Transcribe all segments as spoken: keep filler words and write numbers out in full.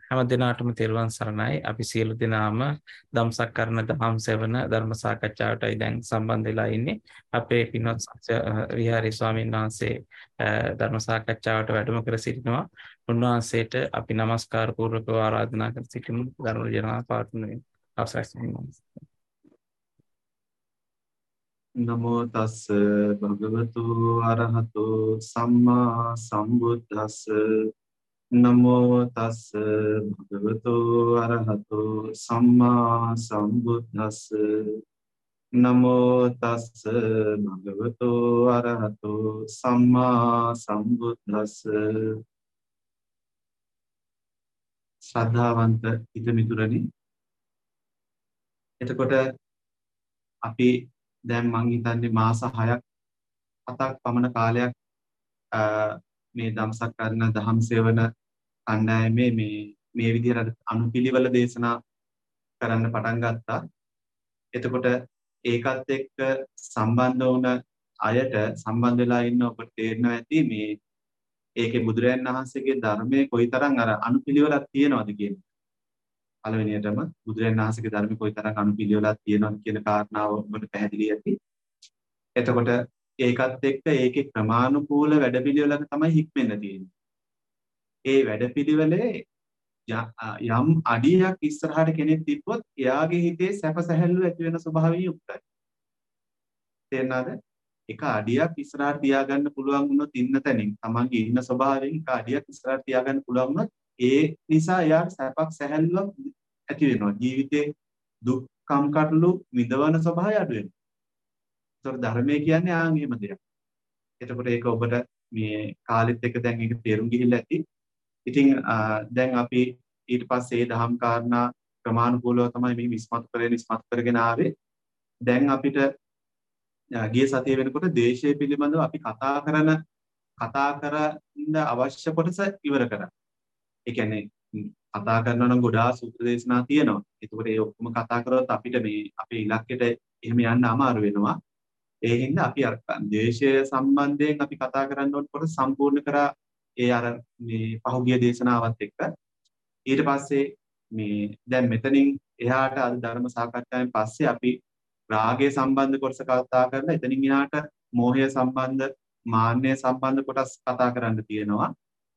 හැම දිනාටම තෙරුවන් සරණයි. අපි සියලු දෙනාම ධම්සක් කරන දහම් සෙවන ධර්ම සාකච්ඡාවටයි දැන් සම්බන්ධ වෙලා ඉන්නේ. අපේ පින්වත් විහාරී ස්වාමීන් වහන්සේ ධර්ම සාකච්ඡාවට වැඩම කර සිටිනවා. උන්වහන්සේට අපි নমස්කාර පූර්වකව ආරාධනා කර සිටිමු. ධර්ම දේශනාව පවත්වන අවසරයි. නමෝ තස්ස භගවතු අරහතු සම්මා සම්බුද්දස්ස නමෝ තස්ස භගවතු අරහතු සම්මා සම්බුද්දස්ස නමෝ තස්ස භගවතු අරහතු සම්මා සම්බුද්දස්ස ශ්‍රද්ධාවන්ත හිතමිතුරනි, එතකොට අපි දැන් මං හිතන්නේ මාස හයක් හතක් පමණ කාලයක් මේ ධම්සක් කරන දහම් සෙවන කණ්ඩායමේ මේ මේ විදිහට අනුපිළිවෙල දේශනා කරන්න පටන් ගත්තා. එතකොට ඒකත් එක්ක සම්බන්ධ වුණ අයට සම්බන්ධ වෙලා ඉන්න ඔබට තේරෙනවා ඇති මේ ඒකේ බුදුරයන් වහන්සේගේ ධර්මයේ කොයිතරම් අර අනුපිළිවෙලක් තියෙනවද කියන එක. පළවෙනියටම බුදුරයන් වහන්සේගේ ධර්මයේ කොයිතරම් අනුපිළිවෙලක් තියෙනවද කියන කාරණාව ඔබට පැහැදිලි ඇති. එතකොට ඒකත් එක්ක ඒකේ ක්‍රමානුකූල වැඩපිළිවෙලක තමයි හික්මෙන්න තියෙන්නේ. ඒ වැඩපිළිවෙලේ යම් අඩියක් ඉස්සරහට කෙනෙක් තිබ්බොත් එයාගේ හිතේ සැප සැහැල්ලුව ඇති වෙන ස්වභාවයෙන් යුක්තයි. තේරෙනවද? එක අඩියක් ඉස්සරහට තියාගන්න පුළුවන් වුණොත් ඉන්න තැනින් තමන්ගේ ඉන්න ස්වභාවයෙන් එක අඩියක් ඉස්සරහට තියාගන්න පුළුවන් වුණොත් ඒ නිසා එයාට සැපක් සැහැල්ලුවක් ඇති වෙනවා. ජීවිතේ දුක් කම්කටොළු විඳවන ස්වභාවය අඩු වෙනවා. ඒතකොට ධර්මය කියන්නේ ආන් එහෙම දෙයක්. එතකොට ඒක ඔබට මේ කාලෙත් එක්ක දැන් ඒක තේරුම් ගිහිල්ලා ඇති. ඉතින් දැන් අපි ඊට පස්සේ මේ දහම් කාරණා ක්‍රමානුකූලව තමයි මේ විස්මතු කරගෙන විස්මතු කරගෙන ආවේ. දැන් අපිට ගිය සතිය වෙනකොට දේශය පිළිබඳව අපි කතා කරන කතා කරන්න අවශ්‍ය කොටස ඉවර කරා. ඒ කියන්නේ කතා කරනවා නම් ගොඩාක් සූත්‍ර දේශනා තියෙනවා. ඒකෝට ඒ ඔක්කොම කතා කරොත් අපිට මේ අපේ ඉලක්කයට එහෙම යන්න අමාරු වෙනවා. ඒ හින්දා අපි අර දේශය සම්බන්ධයෙන් අපි කතා කරන්න ඕන කොට සම්පූර්ණ කරා ඒ අර මේ පහුගිය දේශනාවත් එක්ක. ඊට පස්සේ මේ දැන් මෙතනින් එහාට අද ධර්ම සාකච්ඡාවෙන් පස්සේ අපි රාගය සම්බන්ධ කොටස කතා කරලා එතනින් එහාට මෝහය සම්බන්ධ මාන්නය සම්බන්ධ කොටස් කතා කරන්න තියෙනවා.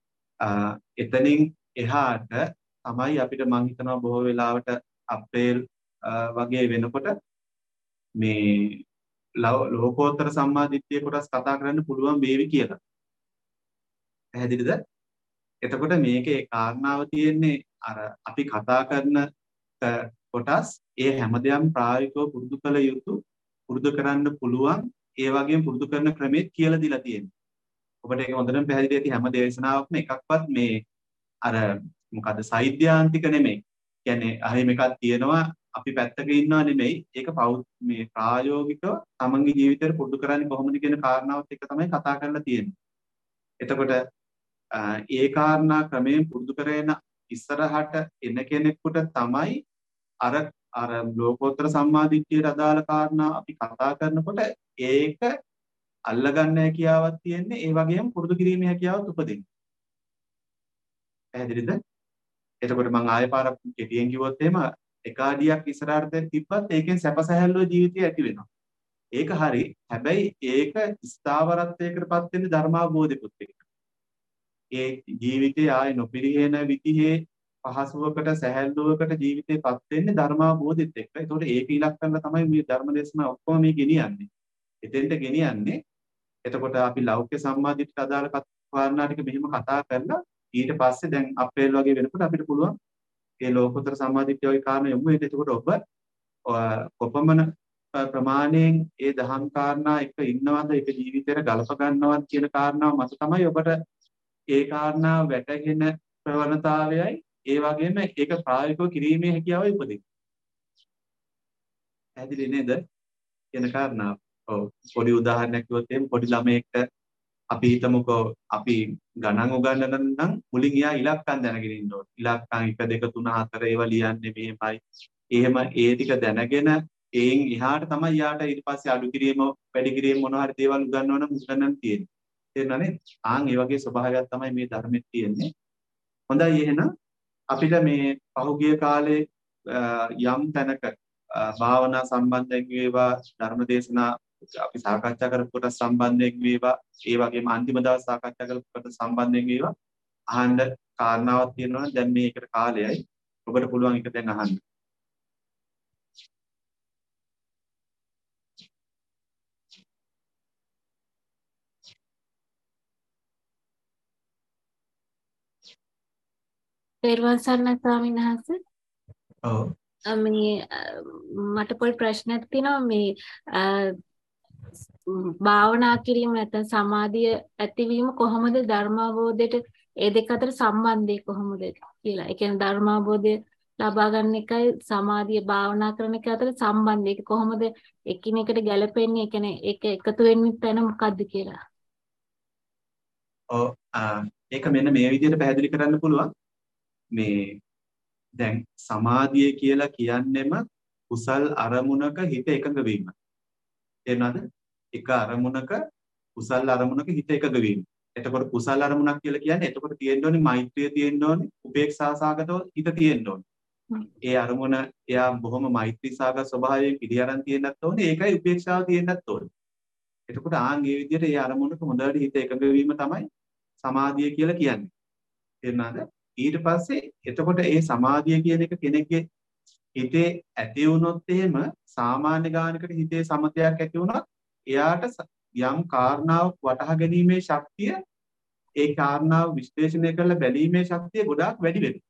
එතනින් එහාට තමයි අපිට මම හිතනවා බොහෝ වෙලාවට අප්‍රේල් වගේ වෙනකොට මේ ලෝකෝත්තර සම්මාදිට්ඨිය කොටස් කතා කරන්න පුළුවන් වේවි කියලා. පැහැදිලිද? එතකොට මේකේ කාරණාව තියෙන්නේ අර අපි කතා කරන කොටස් ඒ හැමදේම ප්‍රායෝගිකව පුරුදු කළ යුතු පුරුදු කරන්න පුළුවන් ඒ වගේම පුරුදු කරන ක්‍රමෙත් කියලා දීලා තියෙනවා. ඔබට ඒක හොඳටම පැහැදිලි ඇති හැම දේශනාවක්ම එකක්වත් මේ අර මොකද්ද සෛද්‍යාන්තික නෙමෙයි. කියන්නේ අහේ මේකක් තියෙනවා අපි පැත්තක ඉන්නවා නෙමෙයි. ඒක මේ ප්‍රායෝගිකව තමන්ගේ ජීවිතේට පුරුදු කරන්නේ කොහොමද කියන කාරණාවත් එක්ක තමයි කතා කරලා තියෙන්නේ. එතකොට ඒ කාරණා ක්‍රමයෙන් පුරුදු කරගෙන ඉස්සරහට එන කෙනෙකුට තමයි අර අර ලෝකෝත්තර සම්මාදිට්ඨියට අදාළ කාරණා අපි කතා කරනකොට ඒක අල්ලගන්න හැකියාවක් තියෙන්නේ ඒ වගේම පුරුදු කිරීමේ හැකියාවත් උපදින්න. පැහැදිලිද? එතකොට මම ආයෙ පාරක් කෙටියෙන් කිව්වොත් එහෙම එක අඩියක් ඉස්සරහට තිබ්බත් ඒකෙන් සැපසැහැල්ලුව ජීවිතය ඇති වෙනවා. ඒක හරි. හැබැයි ඒක ස්ථාවරත්වයකටපත් වෙන්නේ ධර්මාවබෝධෙකුත් එක්ක. ඒ ජීවිතය ආයෙ නොපිරිහෙන විදිහේ පහසුවකට සැහැල්ලුවකට ජීවිතේපත් වෙන්නේ ධර්මාවබෝධෙත් එක්ක. ඒතකොට ඒක ඉලක්ක කරලා තමයි මේ ධර්ම දේශනා ඔක්කොම මේ ගෙනියන්නේ. එතෙන්ට ගෙනියන්නේ. එතකොට අපි ලෞකික සම්මාදිට්ඨියට අදාළ කාරණා ටික මෙහෙම කතා කරලා ඊට පස්සේ දැන් අප්‍රේල් වගේ වෙනකොට අපිට පුළුවන් ඒ ලෝකෝත්තර සම්මාදිට්ඨිය වගේ කාරණා යොමු වෙන්න. එතකොට ඔබ කොපමණ ප්‍රමාණයෙන් ඒ දහම් කාරණා එක ඉන්නවද ඒක ජීවිතේට ගලප ගන්නවද කියන කාරණාව මත තමයි ඔබට ඒ කාරණා වැටහෙන ප්‍රවණතාවයයි ඒ වගේම ඒක ප්‍රායෝගිකව කිරීමේ හැකියාවයි උපදින්නේ. පැහැදිලි නේද? කියන කාරණාව. ඔව් පොඩි උදාහරණයක් කිව්වොත් එහෙනම් පොඩි ළමයෙක්ට අපි හිතමුකෝ අපි ගණන් උගන්වන්න නම් මුලින් එයා ඉලක්කම් දැනගෙන ඉන්න ඕනේ. ඉලක්කම් එක දෙක තුන හතර ඒවා ලියන්නේ මෙහෙමයි. එහෙම ඒ ටික දැනගෙන ඒන් එහාට තමයි යාට ඊට පස්සේ අඩු කිරීම වැඩි කිරීම මොනවා හරි දේවල් උගන්වන්න උගන්වන්න තියෙන්නේ. තේරුණානේ? ආන් ඒ වගේ ස්වභාවයක් තමයි මේ ධර්මෙත් තියෙන්නේ. හොඳයි එහෙනම් අපිට මේ පහුගිය කාලේ යම් තැනක භාවනා සම්බන්ධයෙන් වේවා ධර්ම දේශනා අපි සාකච්ඡා කරපු කොට සම්බන්ධයෙන් වේවා ඒ වගේම අන්තිම දවස් සාකච්ඡා කරපු කොට සම්බන්ධයෙන් වේවා අහන්න කාරණාවක් තියෙනවා නම් දැන් මේකට කාලයයි ඔබට පුළුවන් එක දැන් අහන්න. තෙරුවන් සරණයි ස්වාමීන් වහන්සේ. ඔව්. මේ මට පොඩි ප්‍රශ්නයක් තියෙනවා මේ භාවනා කිරීම නැත්නම් සමාධිය ඇතිවීම කොහොමද ධර්මාවබෝධයට ඒ දෙක අතර සම්බන්ධය කොහොමද කියලා. ඒ කියන්නේ ධර්මාවබෝධය ලබා ගන්න එකයි සමාධිය භාවනා කරන එක අතර සම්බන්ධය. ඒක කොහොමද එකිනෙකට ගැලපෙන්නේ? ඒ කියන්නේ ඒක එකතු වෙන්නේ තැන මොකද්ද කියලා. ඔව් ඒක මෙන්න මේ විදිහට පැහැදිලි කරන්න පුළුවන්. මේ දැන් සමාධිය කියලා කියන්නෙම කුසල් අරමුණක හිත එකඟ වීම. තේරුණාද? එක අරමුණක කුසල් අරමුණක හිත එකඟ වීම. එතකොට කුසල් අරමුණක් කියලා කියන්නේ එතකොට තියෙන්න ඕනේ මෛත්‍රිය තියෙන්න ඕනේ, උපේක්ෂා සාගතව හිත තියෙන්න ඕනේ. ඒ අරමුණ එයා බොහොම මෛත්‍රී සාගත ස්වභාවයෙන් පිළිඅරන් තියෙන්නත් ඕනේ. ඒකයි උපේක්ෂාව තියෙන්නත් ඕනේ. එතකොට ආන් මේ විදිහට ඒ අරමුණක හොඳට හිත එකඟ වීම තමයි සමාධිය කියලා කියන්නේ. තේරුණාද? ඊට පස්සේ එතකොට ඒ සමාධිය කියන එක කෙනෙක්ගේ හිතේ ඇති වුණොත් එහෙම සාමාන්‍ය ගානකට හිතේ සමතයක් ඇති වුණොත් එයාට යම් කාරණාවක් වටහා ගැනීමේ ශක්තිය ඒ කාරණාව විශ්ලේෂණය කරලා බැලීමේ ශක්තිය ගොඩාක් වැඩි වෙනවා.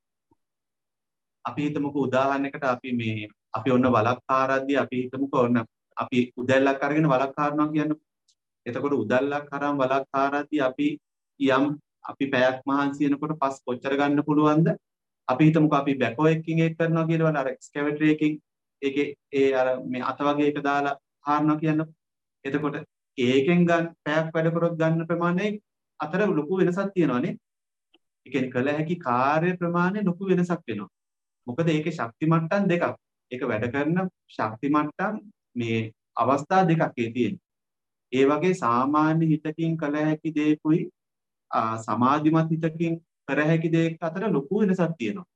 අපි හිතමුකෝ උදාහරණයකට අපි මේ අපි ඔන්න වලක් කාරද්දී අපි හිතමුකෝ ඔන්න අපි උදැල්ලක් අරගෙන වලක් කාරනවා කියන්නේ. එතකොට උදැල්ලක් අරන් වලක් කාරද්දී අපි යම් අපි පැයක් මහන්සි වෙනකොට පස් කොච්චර ගන්න පුළුවන්ද? අපි හිතමුකෝ අපි බැකෝ එකකින් ඒක කරනවා කියලා වල අර එක්ස්කැවේටර් එකකින් ඒකේ ඒ අර මේ අත වගේ එක දාලා හාරනවා කියන්නකො. එතකොට ඒකෙන් ගන්න පැයක් වැඩ කරොත් ගන්න ප්‍රමාණය අතර ලොකු වෙනසක් තියෙනවානේ. ඒ කියන්නේ කළ හැකි කාර්ය ප්‍රමාණය ලොකු වෙනසක් වෙනවා. මොකද ඒකේ ශක්ති මට්ටම් දෙකක්. ඒක වැඩ කරන ශක්ති මට්ටම් මේ අවස්ථා දෙකක් ඒ තියෙන්නේ. ඒ වගේ සාමාන්‍ය හිතකින් කළ හැකි දේකුයි සමාධිමත් හිතකින් කර හැකි දෙයක් අතර ලොකු වෙනසක් තියෙනවා.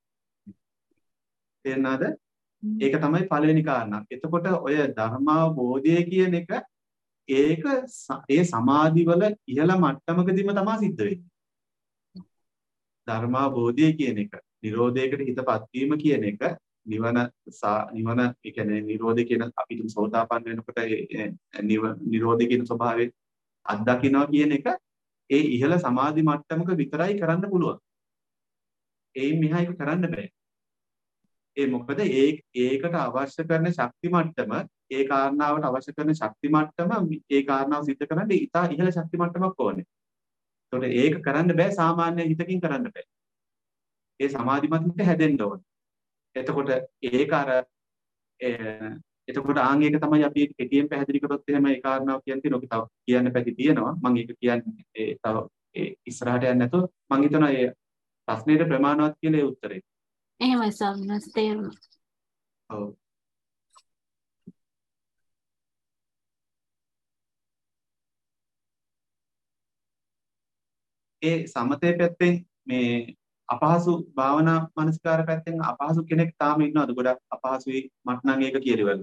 තේරෙනවද? ඒක තමයි පළවෙනි කාරණා. එතකොට ඔය ධර්මාවබෝධය කියන එක ඒක ඒ සමාධිවල ඉහළ මට්ටමකදීම තමයි සිද්ධ වෙන්නේ. ධර්මාවබෝධය කියන එක නිරෝධයකට හිතපත් වීම කියන එක නිවන නිවන ඒ කියන්නේ නිරෝධය කියන අපි තුන් සෝතාපන්න වෙනකොට නිරෝධය කියන ස්වභාවය අත්දකින්නවා කියන එක ඒ ඉහළ සමාධි මට්ටමක විතරයි කරන්න පුළුවන්. ඒයින් මෙහා එක කරන්න බෑ. ඒ මොකද ඒ ඒකට අවශ්‍ය කරන ශක්ති මට්ටම ඒ කාරණාවට අවශ්‍ය කරන ශක්ති මට්ටම ඒ කාරණාව සිද්ධ කරන්න ඉතා ඉහළ ශක්ති මට්ටමක් ඕනේ. ඒකට ඒක කරන්න බෑ සාමාන්‍ය හිතකින් කරන්න බෑ. ඒ සමාධිමත් හිත හැදෙන්න ඕනේ. එතකොට ඒක අර එතකොට ආන් ඒක තමයි අපි කෙටියෙන් පැහැදිලි කරොත් එහෙම ඒ කාරණාව කියන්නේ ඔක තව කියන්න පැති තියෙනවා. මම ඒක කියන්නේ ඒ තව ඒ ඉස්සරහට යන්නේ නැතුව මම හිතනවා ඒ ප්‍රශ්නෙට ප්‍රමාණවත් කියලා ඒ උත්තරේ. එහෙමයි සම්මස් තේරුණා. ඔව්. ඒ සමතේ පැත්තෙන් මේ අපහසු භාවනා මනස්කාර පැත්තෙන් අපහසු කෙනෙක් තාම ඉන්නවද? ගොඩක් අපහසුයි මට නම් ඒක කියලිවල.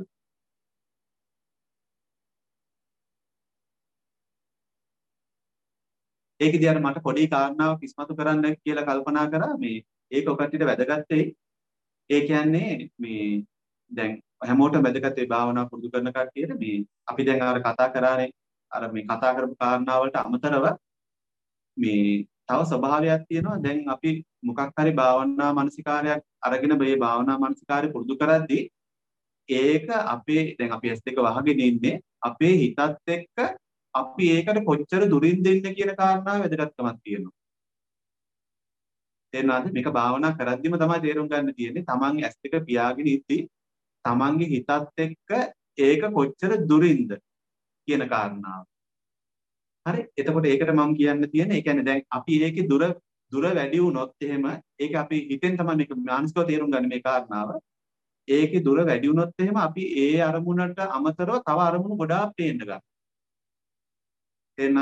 ඒකදී අර මට පොඩි කාරණාවක් ඉස්මතු කරන්න කියලා කල්පනා කරා මේ ඒක ඔකටට වැදගත් වෙයි. ඒ කියන්නේ මේ දැන් හැමෝටම වැදගත් වෙයි භාවනා පුරුදු කරන කට්ටියට මේ අපි දැන් අර කතා කරානේ අර මේ කතා කරපු කාරණා වලට අමතරව මේ තව ස්වභාවයක් තියෙනවා. දැන් අපි මොකක් හරි භාවනා මානසිකාරයක් අරගෙන මේ භාවනා මානසිකාරය පුරුදු කරද්දී ඒක අපේ දැන් අපි ඇස් දෙක වහගෙන ඉන්නේ අපේ හිතත් එක්ක අපි ඒකට කොච්චර දුරින් දෙන්න කියන කාරණාව වැදගත්කමක් තියෙනවා. තේරුණාද? මේක භාවනා කරද්දිම තමයි තේරුම් ගන්න තියෙන්නේ. තමන් ඇස් දෙක පියාගෙන ඉද්දි තමන්ගේ හිතත් එක්ක ඒක කොච්චර දුරින්ද කියන කාරණාව. හරි. එතකොට ඒකට මම කියන්න තියෙන්නේ ඒ කියන්නේ දැන් අපි ඒකේ දුර දුර වැඩි වුණොත් එහෙම ඒක අපි හිතෙන් තමයි මේක මානසිකව තේරුම් ගන්න මේ කාරණාව. ඒකේ දුර වැඩි වුණොත් එහෙම අපි ඒ අරමුණට අමතරව තව අරමුණු ගොඩාක් පේන්න ගන්නවා. තේරුණාද?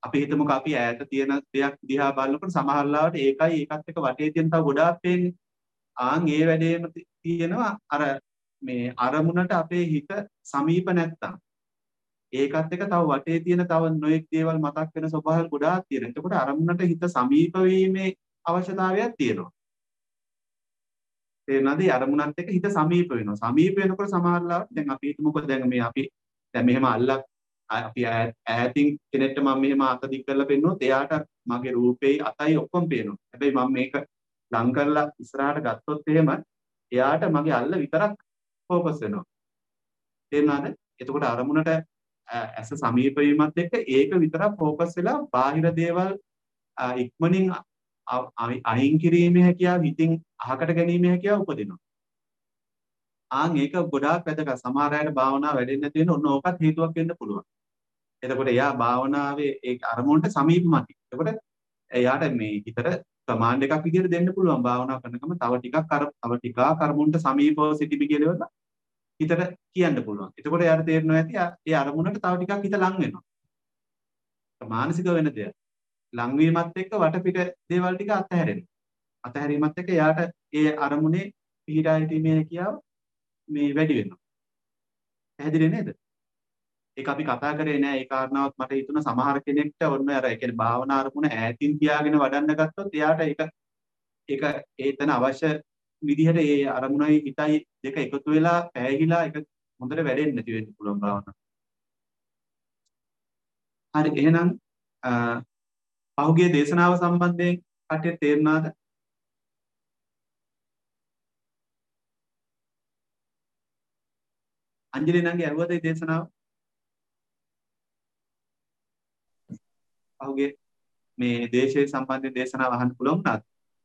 අපි හිතමුකෝ අපි ඈත තියෙන දෙයක් දිහා බලනකොට සමහර ලාවට ඒකයි ඒකත් එක්ක වටේ තියෙන තව ගොඩාක් පේන්නේ. ආන් ඒ වැඩේම තියෙනවා අර මේ අරමුණට අපේ හිත සමීප නැත්තම්. ඒකත් එක්ක තව වටේ තියෙන තව නොයෙක් දේවල් මතක් වෙන ස්වභාවය ගොඩාක් තියෙනවා. එතකොට අරමුණට හිත සමීප වීමේ අවශ්‍යතාවයක් තියෙනවා. තේරෙනවද? අරමුණත් එක්ක හිත සමීප වෙනවා. සමීප වෙනකොට සමහර ලාවට දැන් අපි හිතමුකෝ දැන් මේ අපි දැන් මෙහෙම අල්ලක් අපි ඈතින් කෙනෙක්ට මම මෙහෙම අත දික් කරලා පෙන්නුවොත් එයාට මගේ රූපේ අතයි ඔක්කොම පේනවා. හැබැයි මම මේක ලං කරලා ඉස්සරහට ගත්තොත් එහෙම එයාට මගේ අල්ල විතරක් ફોකස් වෙනවා. තේරුණාද? එතකොට අරමුණට ඇස සමීප වීමත් එක්ක ඒක විතරක් ફોකස් වෙලා බාහිර දේවල් ඉක්මනින් අයින් කිරීමේ හැකියාව හිතින් අහකට ගැනීමේ හැකියාව උපදිනවා. ආන් ඒක ගොඩාක් වැදගත්. සමහර අයට භාවනාව වැඩෙන්නේ නැති වෙන ඔන්න ඕකත් හේතුවක් වෙන්න පුළුවන්. එතකොට එයා භාවනාවේ ඒ අරමුණට සමීපමයි. එතකොට එයාට මේ හිතට කමාන්ඩ් එකක් විදිහට දෙන්න පුළුවන් භාවනා කරනකම තව ටිකක් අර තව ටිකක් අරමුණට සමීපව සිටිමි කියලා හිතට කියන්න පුළුවන්. එතකොට එයාට තේරෙනවා ඇති ඒ අරමුණට තව ටිකක් හිත ලං වෙනවා. මානසික වෙන දෙයක්. ලං වීමත් එක්ක වටපිට දේවල් ටික අත්හැරෙනවා. අත්හැරීමත් එක්ක එයාට ඒ අරමුණේ පිහිටා සිටීමේ හැකියාව මේ වැඩි වෙනවා. පැහැදිලි නේද? ඒක අපි කතා කරේ නෑ ඒ කාරණාවත් මට හිතුණා සමහර කෙනෙක්ට ඔන්න අර ඒ කියන්නේ භාවනා අරමුණ ඈතින් තියාගෙන වඩන්න ගත්තොත් එයාට ඒක ඒක ඒතන අවශ්‍ය විදිහට ඒ අරමුණයි හිතයි දෙක එකතු වෙලා පැහැහිලා ඒක හොඳට වැඩෙන්නේ නැති වෙන්න පුළුවන් භාවනාව. හරි එහෙනම් පහුගිය දේශනාව සම්බන්ධයෙන් කටියට තේරුණාද? අංජලි නංගි ඇහුවද මේ දේශනාව? පහුගිය මේ දේශයේ සම්බන්ධයෙන් දේශනාව අහන්න පුළුවන් වුණාද?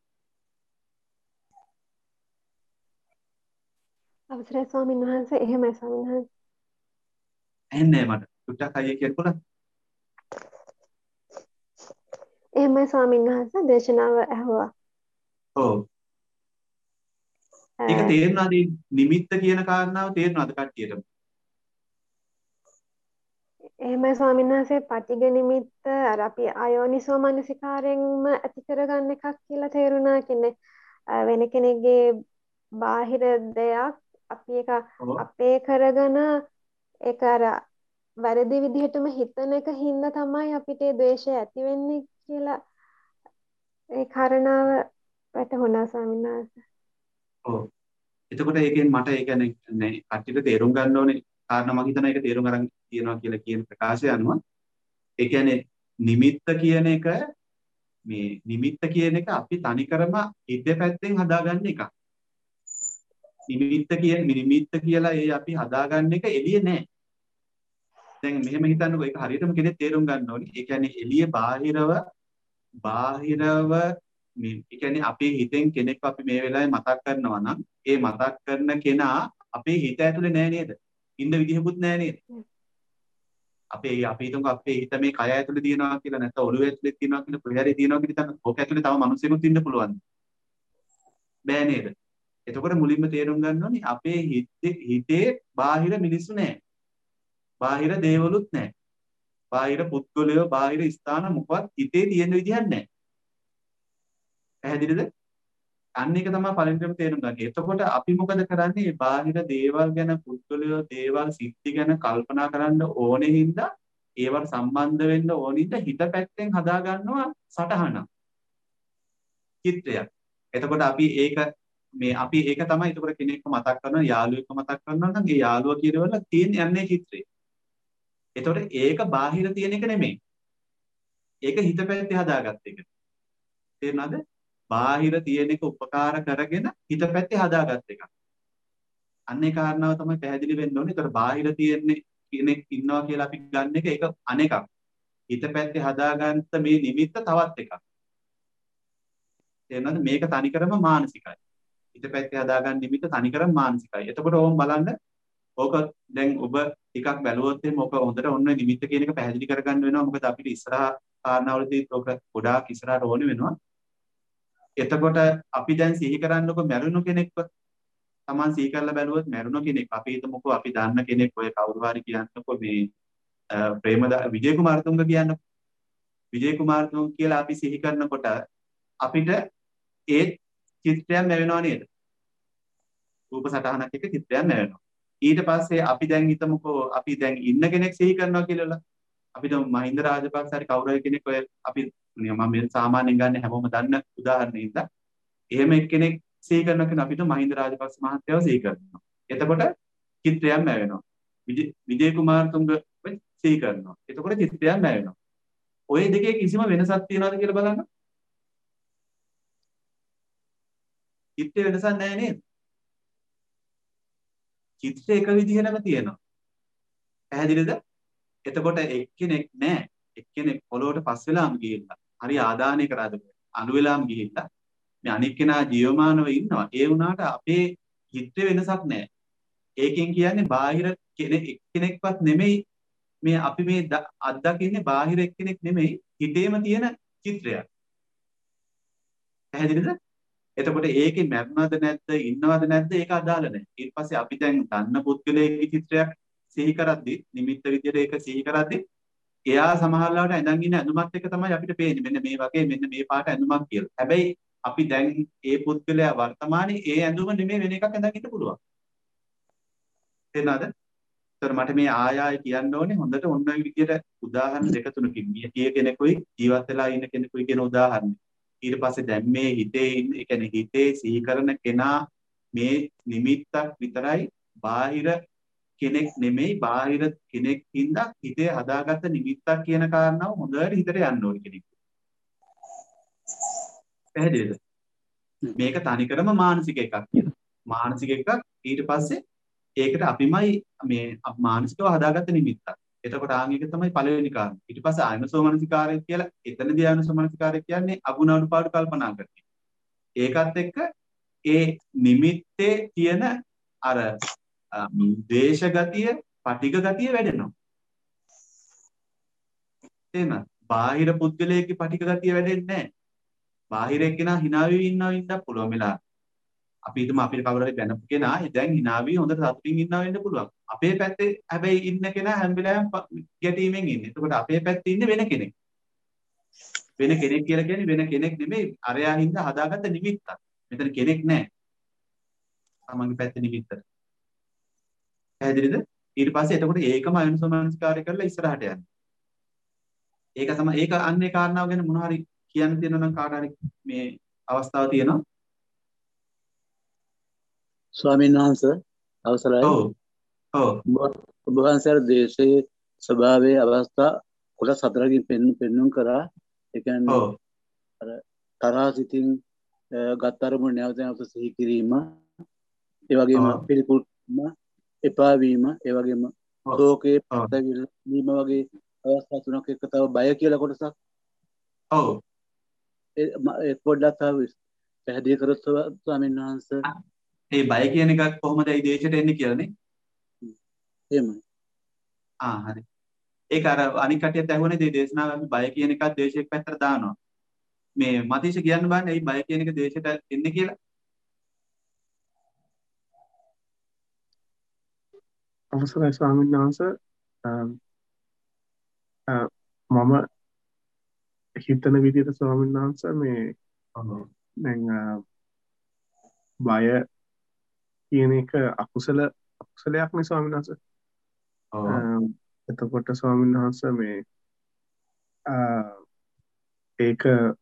අවසරයි ස්වාමීන් වහන්සේ. එහෙමයි ස්වාමීන් වහන්සේ. ඇහෙන්නේ මට. ටුට්ටක් අයියේ කියන්න පුළුවන්? එහෙමයි ස්වාමීන් වහන්සේ. දේශනාව ඇහුවා. ඔව්. ඒක තේරුණාද? නිමිත්ත කියන කාරණාව තේරුණාද කට්ටියටම? එහෙමයි ස්වාමීන් වහන්සේ. පටිඝ නිමිත්ත අර අපි අයෝනිසෝ මනසිකාරයෙන්ම ඇති කරගන්න එකක් කියලා තේරුණා. කියන්නේ වෙන කෙනෙක්ගේ බාහිර දෙයක් අපි එක අපේ කරගෙන ඒක අර වැරදි විදිහටම හිතන එක හින්දා තමයි අපිට ඒ ද්වේෂය ඇති වෙන්නේ කියලා ඒ කාරණාව වැටහුණා ස්වාමීන් වහන්සේ. ඔව්. එතකොට ඒකෙන් මට ඒ කියන්නේ නේ කට්ටියට තේරුම් ගන්න ඕනේ කාරණා මම හිතනවා ඒක තේරුම් අරන් කියනවා කියලා කියන ප්‍රකාශය අනුව ඒ කියන්නේ නිමිත්ත කියන එක මේ නිමිත්ත කියන එක අපි තනිකරම හිතේ පැත්තෙන් හදාගන්න එකක්. නිමිත්ත කියන නිමිත්ත කියලා ඒ අපි හදාගන්න එක එළිය නෑ. දැන් මෙහෙම හිතන්නකෝ ඒක හරියටම කෙනෙක් තේරුම් ගන්න ඕනේ. ඒ කියන්නේ එළිය බාහිරව බාහිරව මේ ඒ කියන්නේ අපේ හිතෙන් කෙනෙක් අපි මේ වෙලාවේ මතක් කරනවා නම් ඒ මතක් කරන කෙනා අපේ හිත ඇතුලේ නෑ නේද? ඉන්න විදිහකුත් නෑ නේද? අපේ අපි හිතමු අපේ හිත මේ කය ඇතුලේ තියෙනවා කියලා නැත්නම් ඔළුව ඇතුලේ තියෙනවා කියලා කොහේ හරි තියෙනවා කියලා හිතන්න. ඕක ඇතුලේ තව මිනිස්සුෙකුත් ඉන්න පුළුවන්. බෑ නේද? එතකොට මුලින්ම තේරුම් ගන්න ඕනේ අපේ හිතේ හිතේ බාහිර මිනිස්සු නෑ. බාහිර දේවලුත් නෑ. බාහිර පුද්ගලයෝ බාහිර ස්ථාන මොකවත් හිතේ තියෙන විදිහක් නෑ. පැහැදිලිද? අන්න ඒක තමයි පළවෙනිම තේරුම් ගන්න. එතකොට අපි මොකද කරන්නේ? මේ බාහිර දේවල් ගැන පුද්ගලයෝ දේවල් සිද්ධි ගැන කල්පනා කරන්න ඕනේ හින්දා ඒවට සම්බන්ධ වෙන්න ඕනේ හින්දා හිත පැත්තෙන් හදා ගන්නවා සටහනක්. චිත්‍රයක්. එතකොට අපි ඒක මේ අපි ඒක තමයි එතකොට කෙනෙක්ව මතක් කරනවා යාළුවෙක්ව මතක් කරනවා නම් ඒ යාළුවා කියනවල තියෙන යන්නේ චිත්‍රය. එතකොට ඒක බාහිර තියෙන එක නෙමෙයි. ඒක හිත පැත්තේ හදාගත්ත එක. තේරුණාද? බාහිර තියෙන එක උපකාර කරගෙන හිත පැත්තේ හදාගත්ත එක. අන්න ඒ කාරණාව තමයි පැහැදිලි වෙන්න ඕනේ. ඒතර බාහිර තියෙන්නේ කෙනෙක් ඉන්නවා කියලා අපි ගන්න එක ඒක අනෙකක්. හිත පැත්තේ හදාගත්ත මේ නිමිත්ත තවත් එකක්. තේරුණාද? මේක තනිකරම මානසිකයි. හිත පැත්තේ හදාගන්න නිමිත්ත තනිකරම මානසිකයි. එතකොට ඕම් බලන්න ඕක දැන් ඔබ ටිකක් බැලුවොත් එimhe ඕක හොඳට ඔන්න නිමිත්ත කියන එක පැහැදිලි කරගන්න වෙනවා. මොකද අපිට ඉස්සරහා කාරණාවලදී ඕක ගොඩාක් ඉස්සරහට ඕනේ වෙනවා. එතකොට අපි දැන් සිහි කරන්නකො මැරුණු කෙනෙක්ව Taman සිහි කරලා බැලුවොත් මැරුණු කෙනෙක් අපි හිතමුකෝ අපි දන්න කෙනෙක් ඔය කවුරු හරි කියන්නකො මේ ප්‍රේමදා විජේ කුමාරතුංග කියන්නකො විජේ කුමාරතුංග කියලා අපි සිහි කරනකොට අපිට ඒ චිත්‍රයක් ලැබෙනවා නේද? රූප සටහනක් එක චිත්‍රයක් ලැබෙනවා. ඊට පස්සේ අපි දැන් හිතමුකෝ අපි දැන් ඉන්න කෙනෙක් සිහි කරනවා කියලා. අපිට මහින්ද රාජපක්ෂ හරි කවුරු හරි කෙනෙක් ඔය අපි මම මේ සාමාන්‍යයෙන් ගන්න හැමෝම දන්න උදාහරණයක් ඉදලා එහෙම එක්කෙනෙක් සිහි කරනවා කියන අපිට මහින්ද රාජපක්ෂ මහත්තයව සිහි කරනවා. එතකොට චිත්‍රයක් ලැබෙනවා. විජේ කුමාරතුංග සිහි කරනවා. එතකොට චිත්‍රයක් ලැබෙනවා. ඔය දෙකේ කිසිම වෙනසක් තියනවද කියලා බලන්න. චිත්‍රේ වෙනසක් නැහැ නේද? චිත්‍රය එක විදිහටම තියෙනවා. පැහැදිලිද? එතකොට එක්කෙනෙක් නැහැ. එක්කෙනෙක් පොළොවට පස් වෙලාම ගිහිල්ලා හරි ආදානය කරාද අණු වෙලාම ගිහිල්ලා මේ අනික් කෙනා ජීවමානව ඉන්නවා. ඒ වුණාට අපේ චිත්‍රේ වෙනසක් නැහැ. ඒකෙන් කියන්නේ බාහිර කෙනෙක් එක්කෙනෙක්වත් නෙමෙයි මේ අපි මේ අත්දකින්නේ බාහිර එක්කෙනෙක් නෙමෙයි හිතේම තියෙන චිත්‍රයක්. පැහැදිලිද? එතකොට ඒකේ මැරුණාද නැද්ද ඉන්නවද නැද්ද ඒක අදාළ නැහැ. ඊට පස්සේ අපි දැන් දන්න පුද්ගලයෙක්ගේ චිත්‍රයක් සිහි කරද්දි නිමිත්ත විදියට ඒක සිහි කරද්දි එයා සමහරවිට ඇඳන් ඉන්න ඇඳුමත් එක තමයි අපිට පේන්නේ. මෙන්න මේ වගේ මෙන්න මේ පාට ඇඳුමක් කියලා. හැබැයි අපි දැන් ඒ පුද්ගලයා වර්තමානයේ ඒ ඇඳුම නෙමෙයි වෙන එකක් ඇඳන් ඉන්න පුළුවන්. තේරෙනවද? ඒතර මට මේ ආය ආය කියන්න ඕනේ හොඳට ඔන්න ඔය විදියට උදාහරණ දෙක තුනකින් මිය කිය කෙනෙකුයි ජීවත් වෙලා ඉන්න කෙනෙකුයි කියන උදාහරණ. ඊට පස්සේ දැන් මේ හිතේ ඉන්න ඒ කියන්නේ හිතේ සිහි කරන කෙනා මේ නිමිත්තක් විතරයි බාහිර කෙනෙක් නෙමෙයි බාහිර කෙනෙක් හින්දා හිතේ හදාගත්ත නිමිත්තක් කියන කාරණාව හොඳට හිතට යන්න ඕනේ කෙනෙක්. පැහැදිලිද? මේක තනිකරම මානසික එකක් කියලා. මානසික එකක් ඊට පස්සේ ඒකට අපිමයි මේ මානසිකව හදාගත්ත නිමිත්තක්. එතකොට ආන් එක තමයි පළවෙනි කාරණා. ඊට පස්සේ ආයනසෝමනසිකාරය කියලා එතනදී ආයනසෝමනසිකාරය කියන්නේ අගුණ අනුපාඩු කල්පනා කරන්නේ. ඒකත් එක්ක ඒ නිමිත්තේ තියෙන අර දේශ ගතිය, පටිඝ ගතිය වැඩෙනවා. තේරෙනවද? බාහිර පුද්ගලයෙක්ගේ පටිඝ ගතිය වැඩෙන්නේ නැහැ. බාහිර එක්කෙනා hina වෙවි ඉන්නවා ඉන්නත් පුළුවන් වෙලා. අපි හිතමු අපිට කවුරු හරි බැනපු කෙනා දැන් hina වෙවි හොඳට සතුටින් ඉන්නවා වෙන්න පුළුවන්. අපේ පැත්තේ හැබැයි ඉන්න කෙනා හැම වෙලාවෙම ගැටීමෙන් ඉන්නේ. එතකොට අපේ පැත්තේ ඉන්නේ වෙන කෙනෙක්. වෙන කෙනෙක් කියලා කියන්නේ වෙන කෙනෙක් නෙමෙයි අරයා හින්දා හදාගත්ත නිමිත්තක්. මෙතන කෙනෙක් නැහැ. තමන්ගේ පැත්තේ නිමිත්තට. පැහැදිලිද? ඊට පස්සේ එතකොට ඒකම අයනසෝමනස්කාරය කරලා ඉස්සරහට යන්නේ. ඒක තමයි ඒක අන්නේ කාරණාව ගැන මොන හරි කියන්න තියෙනවා නම් කාට හරි මේ අවස්ථාව තියෙනවා. ස්වාමීන් වහන්සේ අවසරයි. ඔව්. ඔව්. ඔබ වහන්සේගේ දේශයේ ස්වභාවයේ අවස්ථා කොටස් හතරකින් පෙන්වු පෙන්වුම් කරා. ඒ කියන්නේ ඔව්. අර තරහ සිතින් ගත් අරමුණ නැවත නැවත සිහි කිරීම, ඒ වගේම පිළිකුල්ම, එපා වීම, ඒ වගේම ශෝකේ පැහැදිලිම වගේ අවස්ථා තුනක් එක්ක තව බය කියලා කොටසක්. ඔව්. ඒ පොඩ්ඩක් තව පැහැදිලි කරොත් ස්වාමීන් වහන්සේ. ඒ බය කියන එකක් කොහොමද ඒ දේශයට එන්නේ කියලානේ. එහෙමයි. ආ හරි. ඒක අර අනික් කටියත් ඇහුවනේ මේ දේශනාව අපි බය කියන එකත් දේශයක් පැත්තට දානවා. මේ මතීෂ කියන්න බෑනේ ඇයි බය කියන එක දේශයට එන්නේ කියලා. අවසරයි ස්වාමීන් වහන්සේ. මම හිතන විදිහට ස්වාමීන් වහන්සේ මේ දැන් බය කියන එක අකුසල අකුසලයක් නේ ස්වාමීන් වහන්සේ. එතකොට ස්වාමීන් වහන්සේ මේ ඒක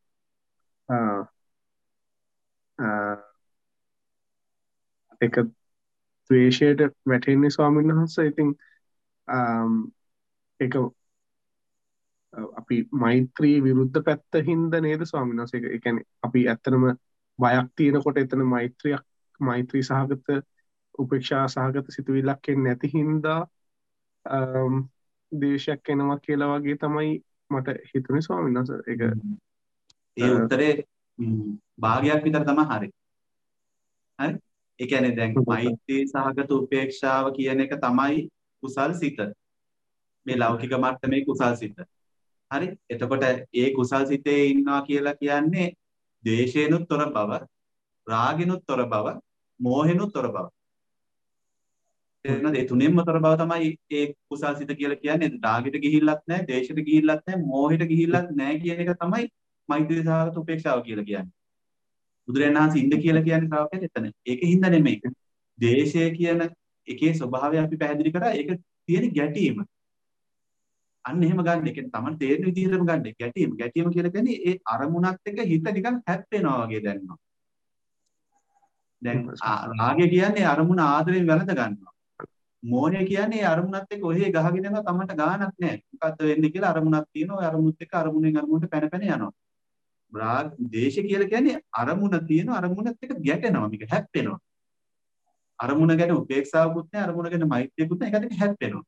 ඒක ද්වේෂයට වැටෙන්නේ ස්වාමීන් වහන්සේ. ඉතින් ඒක අපි මෛත්‍රී විරුද්ධ පැත්ත හින්දා නේද ස්වාමීන් වහන්සේ. ඒ කියන්නේ අපි ඇත්තටම බයක් තියෙනකොට එතන මෛත්‍රියක් මෛත්‍රී සහගත උපේක්ෂා සහගත සිතුවිල්ලක් එන්නේ නැති හින්දා දේශයක් එනවා කියලා වගේ තමයි මට හිතුනේ ස්වාමීන් වහන්සේ. ඒක ඒ උත්තරේ භාගයක් විතර තමයි හරි. හරි? ඒ කියන්නේ දැන් මෛත්‍රී සහගත උපේක්ෂාව කියන එක තමයි කුසල් සිත. මේ ලෞකික මට්ටමේ කුසල් සිත. හරි? එතකොට ඒ කුසල් සිතේ ඉන්නවා කියලා කියන්නේ ද්වේෂේනුත් තොර බව, රාගෙනුත් තොර බව, මෝහෙනුත් තොර බව. තේරෙනවද? ඒ තුනෙන්ම තොර බව තමයි ඒ කුසල් සිත කියලා කියන්නේ. රාගෙට ගිහිල්ලත් නැහැ, ද්වේෂෙට ගිහිල්ලත් නැහැ, මෝහෙට ගිහිල්ලත් නැහැ කියන එක තමයි මෛත්‍රී සහගත උපේක්ෂාව කියලා කියන්නේ. බුදුරජාණන් වහන්සේ ඉන්න කියලා කියන්නේ ශ්‍රාවකයට එතන. ඒකින්ද නෙමෙයි. ද්වේෂය කියන එකේ ස්වභාවය අපි පැහැදිලි කරා. ඒක තියෙන ගැටීම. අන්න එහෙම ගන්න. ඒ කියන්නේ Taman තේරෙන විදිහටම ගන්න. ගැටීම. ගැටීම කියලා කියන්නේ ඒ අරමුණත් එක්ක හිත නිකන් හැප්පෙනවා වගේ දැනෙනවා. දැන් රාගය කියන්නේ අරමුණ ආදරයෙන් වැළඳ ගන්නවා. මෝහය කියන්නේ අරමුණත් එක්ක ඔහේ ගහගෙන යනවා තමන්ට ගානක් නැහැ. මොකද්ද වෙන්නේ කියලා අරමුණක් තියෙනවා. ඔය අරමුණත් එක්ක අරමුණෙන් අරමුණට පැන පැන යනවා. රාග දේශ කියලා කියන්නේ අරමුණ තියෙනවා අරමුණත් එක්ක ගැටෙනවා. මේක හැප්පෙනවා. අරමුණ ගැන උපේක්ෂාවකුත් නැහැ. අරමුණ ගැන මෛත්‍රියකුත් නැහැ. ඒකට හැප්පෙනවා.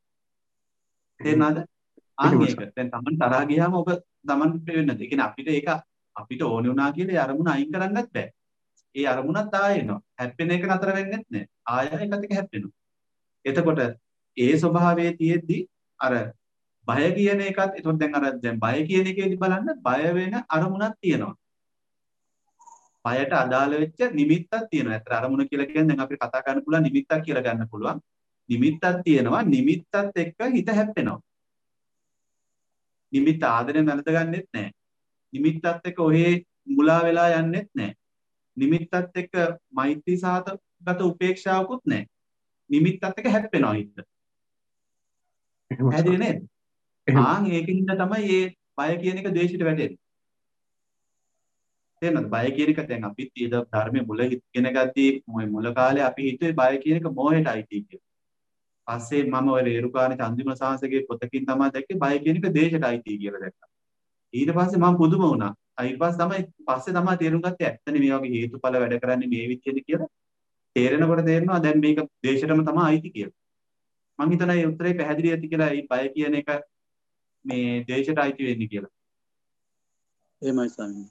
තේරුණාද? ආන් ඒක. දැන් තමන් තරහා ගියාම ඔබ තමන් වෙන්නද? ඒ කියන්නේ අපිට ඒක අපිට ඕනේ වුණා කියලා ඒ අරමුණ අයින් කරන්නත් බෑ. ඒ අරමුණත් ආයෙ එනවා. හැප්පෙන එක නතර වෙන්නේ නැහැ. ආයෙ එකත් එක හැප්පෙනවා. එතකොට ඒ ස්වභාවයේ තියෙද්දි අර බය කියන එකත් එතකොට දැන් අර දැන් බය කියන එකේදී බලන්න බය වෙන අරමුණක් තියෙනවා. බයට අදාළ වෙච්ච නිමිත්තක් තියෙනවා. ඇත්තට අරමුණ කියලා කියන්නේ දැන් අපිට කතා කරන්න පුළුවන් නිමිත්තක් කියලා ගන්න පුළුවන්. නිමිත්තක් තියෙනවා. නිමිත්තත් එක්ක හිත හැප්පෙනවා. නිමිත්ත ආදරෙන් වැළඳ ගන්නෙත් නැහැ. නිමිත්තත් එක්ක ඔහේ මුලා වෙලා යන්නෙත් නැහැ. නිමිත්තත් එක්ක මෛත්‍රී සහගත උපේක්ෂාවකුත් නැහැ. නිමිත්තත් එක්ක හැප්පෙනවා හිත. හැදෙන්නේ නේද? ආන් ඒකින්ද තමයි මේ බය කියන එක ද්වේෂයට වැටෙන්නේ. තේරෙනවද? බය කියන එක දැන් අපි ඊද ධර්මයේ මුල ඉගෙන ගත්තී මුල කාලේ අපි හිතුවේ බය කියන එක මෝහයට අයිති කියලා. පස්සේ මම ඔය රේරුකාණේ චන්දිමල සාංශගේ පොතකින් තමයි දැක්කේ බය කියන එක ද්වේෂයට අයිති කියලා දැක්කා. ඊට පස්සේ මම පුදුම වුණා. ඊට පස්සේ තමයි පස්සේ තමයි තේරුම් ගත්තේ ඇත්තනේ මේ වගේ හේතුඵල වැඩ කරන්නේ මේ විදිහට කියලා. තේරෙනකොට තේරෙනවා දැන් මේක ද්වේෂයටම තමයි අයිති කියලා. මම හිතනවා මේ උත්තරේ පැහැදිලි ඇති කියලා. මේ බය කියන එක මේ ද්වේෂයට අයිති වෙන්නේ කියලා. එහෙමයි ස්වාමීනි.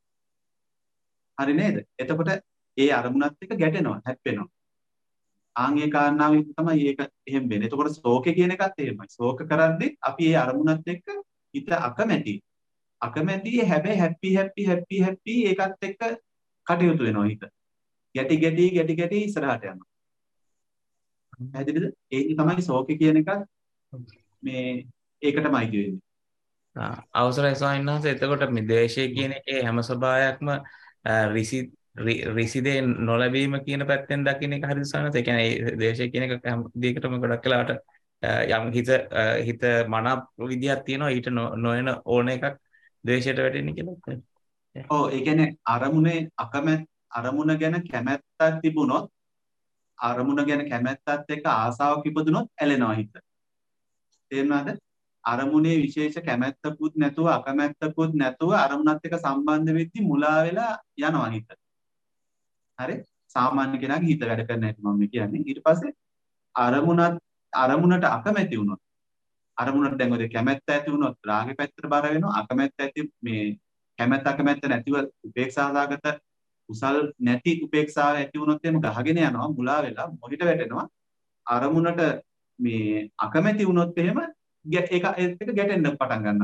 හරි නේද? එතකොට ඒ අරමුණත් එක්ක ගැටෙනවා, හැප්පෙනවා. ආන් ඒ කාරණාවෙන් තමයි ඒක එහෙම වෙන්නේ. එතකොට ශෝකේ කියන එකත් එහෙමයි. ශෝක කරද්දි අපි ඒ අරමුණත් එක්ක හිත අකමැති. අකමැති හැබැයි හැපි හැපි හැපි හැපි ඒකත් එක්ක කටයුතු වෙනවා හිත. ගැටි ගැටි ගැටි ගැටි ඉස්සරහට යනවා. පැහැදිලිද? ඒක තමයි ශෝකේ කියන එකත් මේ ඒකටමයි කියන්නේ. අවසරයි ස්වාමීන් වහන්සේ. එතකොට මේ ද්වේෂය කියන එකේ හැම ස්වභාවයක්ම රිසි රිසිදේ නොලැබීම කියන පැත්තෙන් දකින්න එක හරිද ස්වාමීන් වහන්සේ? ඒ කියන්නේ ද්වේෂය කියන එක හැම දෙයකටම ගොඩක් වෙලාවට යම් හිත හිත මන විදියක් තියෙනවා ඊට නොවන ඕන එකක් ද්වේෂයට වැටෙන්නේ කියලා. ඔව් ඒ කියන්නේ අරමුණේ අකමැත් අරමුණ ගැන කැමැත්තක් තිබුණොත් අරමුණ ගැන කැමැත්තත් එක්ක ආසාවක් ඉපදුනොත් ඇලෙනවා හිත. තේරුණාද? අරමුණේ විශේෂ කැමැත්තකුත් නැතුව අකමැත්තකුත් නැතුව අරමුණත් එක්ක සම්බන්ධ වෙද්දි මුලා වෙලා යනවා හිත. හරි? සාමාන්‍ය කෙනාගේ හිත වැඩ කරන හැටි මම කියන්නේ. ඊට පස්සේ අරමුණත් අරමුණට අකමැති වුණොත් අරමුණට දැන් ඔය කැමැත්ත ඇති වුණොත් රාගේ පැත්තට බර වෙනවා. අකමැත්ත ඇති මේ කැමැත්ත අකමැත්ත නැතිව උපේක්ෂාසගත කුසල් නැති උපේක්ෂාව ඇති වුණොත් එimhe ගහගෙන යනවා මුලා වෙලා මොහිට වැටෙනවා. අරමුණට මේ අකමැති වුණොත් එහෙම ඒක ඒක ගැටෙන්න පටන් ගන්නවා.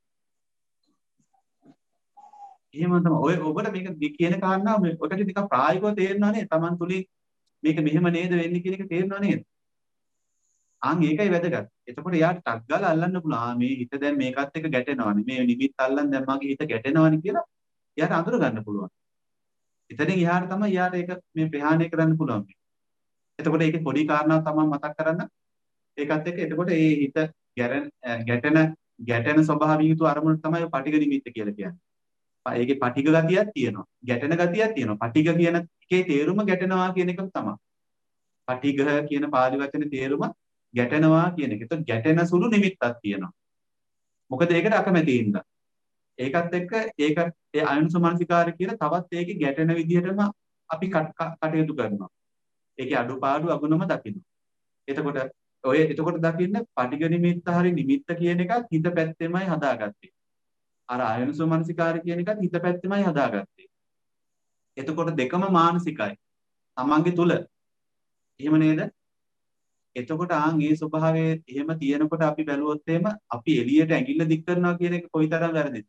එහෙම තමයි. ඔය ඔබට මේක කියන කාරණා මේ ඔකට ටිකක් ප්‍රායෝගිකව තේරෙනවා නේද? Taman තුලින් මේක මෙහෙම නේද වෙන්නේ කියන එක තේරෙනවා නේද? ආන් ඒකයි වැදගත්. එතකොට යාට ටක් ගාලා අල්ලන්න පුළුවන්. ආ මේ හිත දැන් මේකත් එක්ක ගැටෙනවානේ. මේ නිමිත්ත අල්ලන් දැන් මගේ හිත ගැටෙනවානේ කියලා යාට අඳුර ගන්න පුළුවන්. එතනින් එහාට තමයි යාට ඒක මේ ප්‍රහාණය කරන්න පුළුවන්. එතකොට ඒකේ පොඩි කාරණාවක් තමයි මතක් කරන්න. ඒකත් එක්ක එතකොට ඒ හිත ගැටෙන ගැටෙන ස්වභාවයෙන් යුතු අරමුණ තමයි පටිඝ නිමිත්ත කියලා කියන්නේ. ඒකේ පටිඝ ගතියක් තියෙනවා. ගැටෙන ගතියක් තියෙනවා. පටිඝ කියන එකේ තේරුම ගැටෙනවා කියන එක තමයි. පටිඝ කියන පාලි වචනේ තේරුම ගැටෙනවා කියන එක. ඒත් ගැටෙන සුළු නිමිත්තක් තියෙනවා. මොකද ඒකට අකමැති ඉඳලා. ඒකත් එක්ක ඒක ඒ අයුන්සමානසිකාරය කියලා තවත් ඒකේ ගැටෙන විදිහටම අපි කටයුතු කරනවා. ඒකේ අඩුපාඩු අගුණම දකින්න. එතකොට ඔය එතකොට දකින්න පටිඝ නිමිත්ත හරි නිමිත්ත කියන එකත් හිත පැත්තෙමයි හදාගත්තේ. අර අයුන්සමානසිකාරය කියන එකත් හිත පැත්තෙමයි හදාගත්තේ. එතකොට දෙකම මානසිකයි. තමන්ගේ තුල. එහෙම නේද? එතකොට ආන් මේ ස්වභාවයේ එහෙම තියෙනකොට අපි බැලුවොත් එහෙම අපි එළියට ඇඟිල්ල දික් කරනවා කියන එක කොයිතරම් වැරදිද?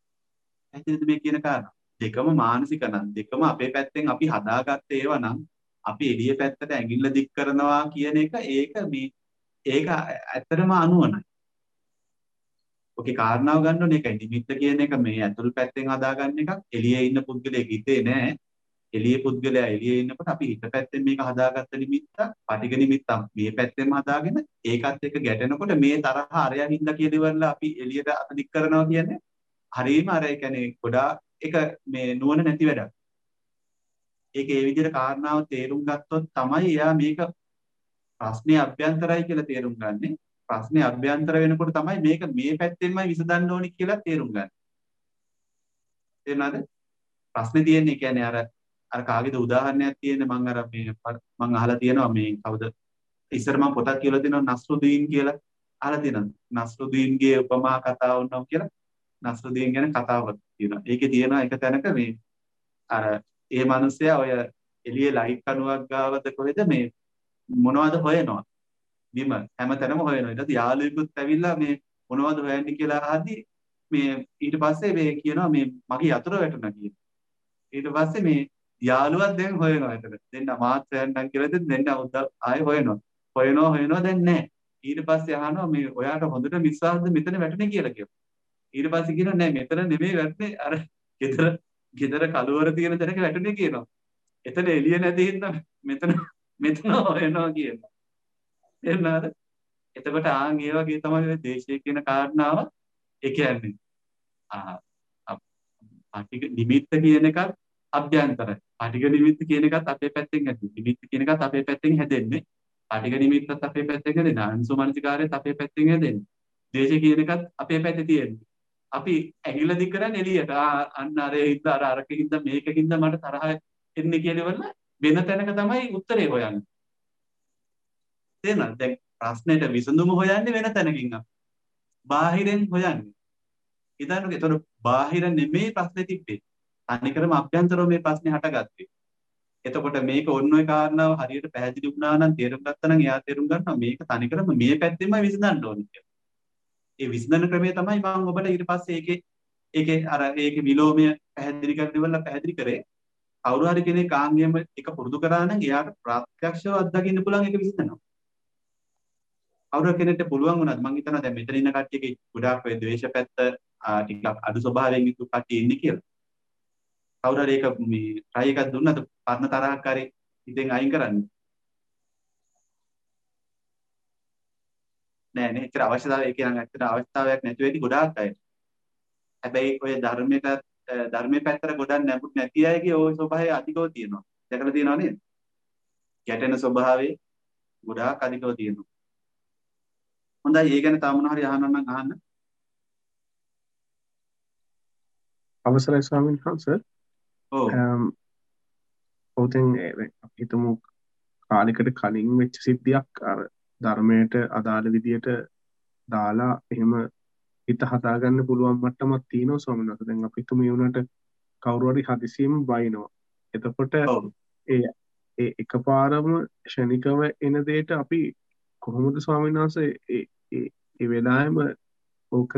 ඇත්තටද මේ කියන කාරණා? දෙකම මානසික නම් දෙකම අපේ පැත්තෙන් අපි හදාගත්ත ඒවා නම් අපි එළිය පැත්තට ඇඟිල්ල දික් කරනවා කියන එක ඒක මේ ඒක ඇත්තටම අනුවණයි. ඔකේ කාරණාව ගන්න ඕනේ ඒකයි. නිමිත්ත කියන එක මේ ඇතුල් පැත්තෙන් හදාගන්න එකක්. එළියේ ඉන්න පුද්ගලයෙක් හිතේ නෑ. එළියේ පුද්ගලයා එළියේ ඉන්නකොට අපි හිත පැත්තෙන් මේක හදාගත්ත නිමිත්තක්, පටිඝ නිමිත්තක් මේ පැත්තෙන්ම හදාගෙන ඒකත් එක්ක ගැටෙනකොට මේ තරහ අරයා හින්දා කියලා ඉවරලා අපි එළියට අත දික් කරනවා කියන්නේ හරීම අර ඒ කියන්නේ ගොඩාක් එක මේ නුවණ නැති වැඩක්. ඒක ඒ විදිහට කාරණාව තේරුම් ගත්තොත් තමයි එයා මේක ප්‍රශ්නේ අභ්‍යන්තරයි කියලා තේරුම් ගන්නෙ. ප්‍රශ්නේ අභ්‍යන්තර වෙනකොට තමයි මේක මේ පැත්තෙන්මයි විසඳන්න ඕනි කියලා තේරුම් ගන්න. තේරුණාද? ප්‍රශ්නේ තියෙන්නේ කියන්නේ අර අර කාගේද උදාහරණයක් තියෙන්නේ මම අර මේ මම අහලා තියෙනවා මේ කවුද ඉස්සර මම පොතක් කියලා තියෙනවා නස්රුදීන් කියලා අහලා තියෙනවා. නස්රුදීන්ගේ උපමා කතාව වුණා කියලා නස්රුදීන් ගැන කතාවක් තියෙනවා. ඒකේ තියෙනවා එක තැනක මේ අර ඒ මිනිස්සයා ඔය එළියේ ලයිට් කණුවක් ගාවද කොහෙද මේ මොනවද හොයනවා බිම හැමතැනම හොයනවා. ඊට පස්සේ යාළුවෙකුත් ඇවිල්ලා මේ මොනවද හොයන්නේ කියලා අහද්දි මේ ඊට පස්සේ මේ කියනවා මේ මගේ යතුරු වැටුණා කියලා. ඊට පස්සේ මේ යාළුවා දැන් හොයනවා එතන. දෙන්න මාත් හොයන්නම් කියලා දෙන්න ආයෙ හොයනවා. හොයනවා හොයනවා දැන් නැහැ. ඊට පස්සේ අහනවා මේ ඔයාට හොඳට විශ්වාසද මෙතන වැටුනේ කියලා කියනවා. ඊට පස්සේ කියනවා නෑ මෙතන නෙමෙයි වැටුනේ අර ගෙදර ගෙදර කලවර තියෙන තැනක වැටුනේ කියනවා. එතන එළිය නැති හින්දා මෙතන මෙතන හොයනවා කියනවා. එන්නාද? එතකොට ආන් ඒ වගේ තමයි ඔය දේශයේ කියන කාරණාව. ඒ කියන්නේ ආ පටිඝ නිමිත්ත කියන එකත් අභ්‍යන්තරයි. පටිඝ නිමිත්ත කියන එකත් අපේ පැත්තෙන් හැදෙන්නේ. නිමිත්ත කියන එකත් අපේ පැත්තෙන් හැදෙන්නේ. පටිඝ නිමිත්තත් අපේ පැත්තෙන් හැදෙන්නේ. ආංශුමනසිකාරයත් අපේ පැත්තෙන් හැදෙන්නේ. දේශය කියන එකත් අපේ පැත්තේ තියෙන්නේ. අපි ඇඟිල්ල දික් කරන්නේ එළියට. අන්න අර හින්ද අර අරකින්ද මේකකින්ද මට තරහ එන්නේ කියලා වල වෙන තැනක තමයි උත්තරේ හොයන්නේ. තේරෙනවද? දැන් ප්‍රශ්නෙට විසඳුම හොයන්නේ වෙන තැනකින් අපි. බාහිරෙන් හොයන්නේ. ඉතින් ඒතර බාහිර නෙමෙයි ප්‍රශ්නේ තිබ්බේ. තනිකරම අභ්‍යන්තරව මේ ප්‍රශ්නේ හටගත්තේ. එතකොට මේක ඔන්න ඔය කාරණාව හරියට පැහැදිලි වුණා නම් තේරුම් ගත්තා නම් එයා තේරුම් ගන්නවා මේක තනිකරම මේ පැත්තෙන්මයි විසඳන්න ඕනේ කියලා. ඒ විසඳන ක්‍රමය තමයි මම ඔබට ඊට පස්සේ ඒකේ ඒකේ අර ඒකේ විලෝමය පැහැදිලි කරලා පැහැදිලි කරේ. කවුරු හරි කෙනෙක් ආන්ගියම එක පුරුදු කරා නම් එයාට ප්‍රත්‍යක්ෂව අත්දකින්න පුළුවන් ඒක විසඳනවා. කවුරු කෙනෙක්ට පුළුවන් වුණාද මම හිතනවා දැන් මෙතන ඉන්න කට්ටියගේ ගොඩාක් ඔය ද්වේෂ පැත්ත ටිකක් අඩු ස්වභාවයෙන් යුතු කට්ටිය ඉන්නේ කියලා. කවුරු හරි ඒක මේ try එකක් දුන්නද පරණ තරහක් හරි ඉතින් අයින් කරන්න. නෑ නේ ඒතර අවශ්‍යතාවය ඒ කියන්නේ ඇත්තට අවශ්‍යතාවයක් නැති වෙයි ගොඩාක් අය. හැබැයි ඔය ධර්මයට ධර්මයේ පැත්තට ගොඩක් නැඹුරු නැති අයගේ ওই ස්වභාවය අධිකව තියෙනවා. දැකලා තියෙනව නේද? ගැටෙන ස්වභාවය ගොඩාක් අධිකව තියෙනවා. හොඳයි ඒ ගැන තව මොනවා හරි අහන්න නම් අහන්න. අවසරයි ස්වාමීන් වහන්සේ. ඔව්. ඔව් දැන් අපි හිතමු කාලයකට කලින් වෙච්ච සිද්ධියක් අර ධර්මයට අදාළ විදියට දාලා එහෙම හිත හදාගන්න පුළුවන් මට්ටමක් තියෙනවා ස්වාමීන් වහන්සේ. දැන් අපි හිතමු ඒ උනට කවුරු හරි හදිසියෙම බයිනවා. එතකොට ඒ ඒ එකපාරම ක්ෂණිකව එන දෙයට අපි කොහොමද ස්වාමීන් වහන්සේ ඒ ඒ ඒ වෙලාවෙම ඕක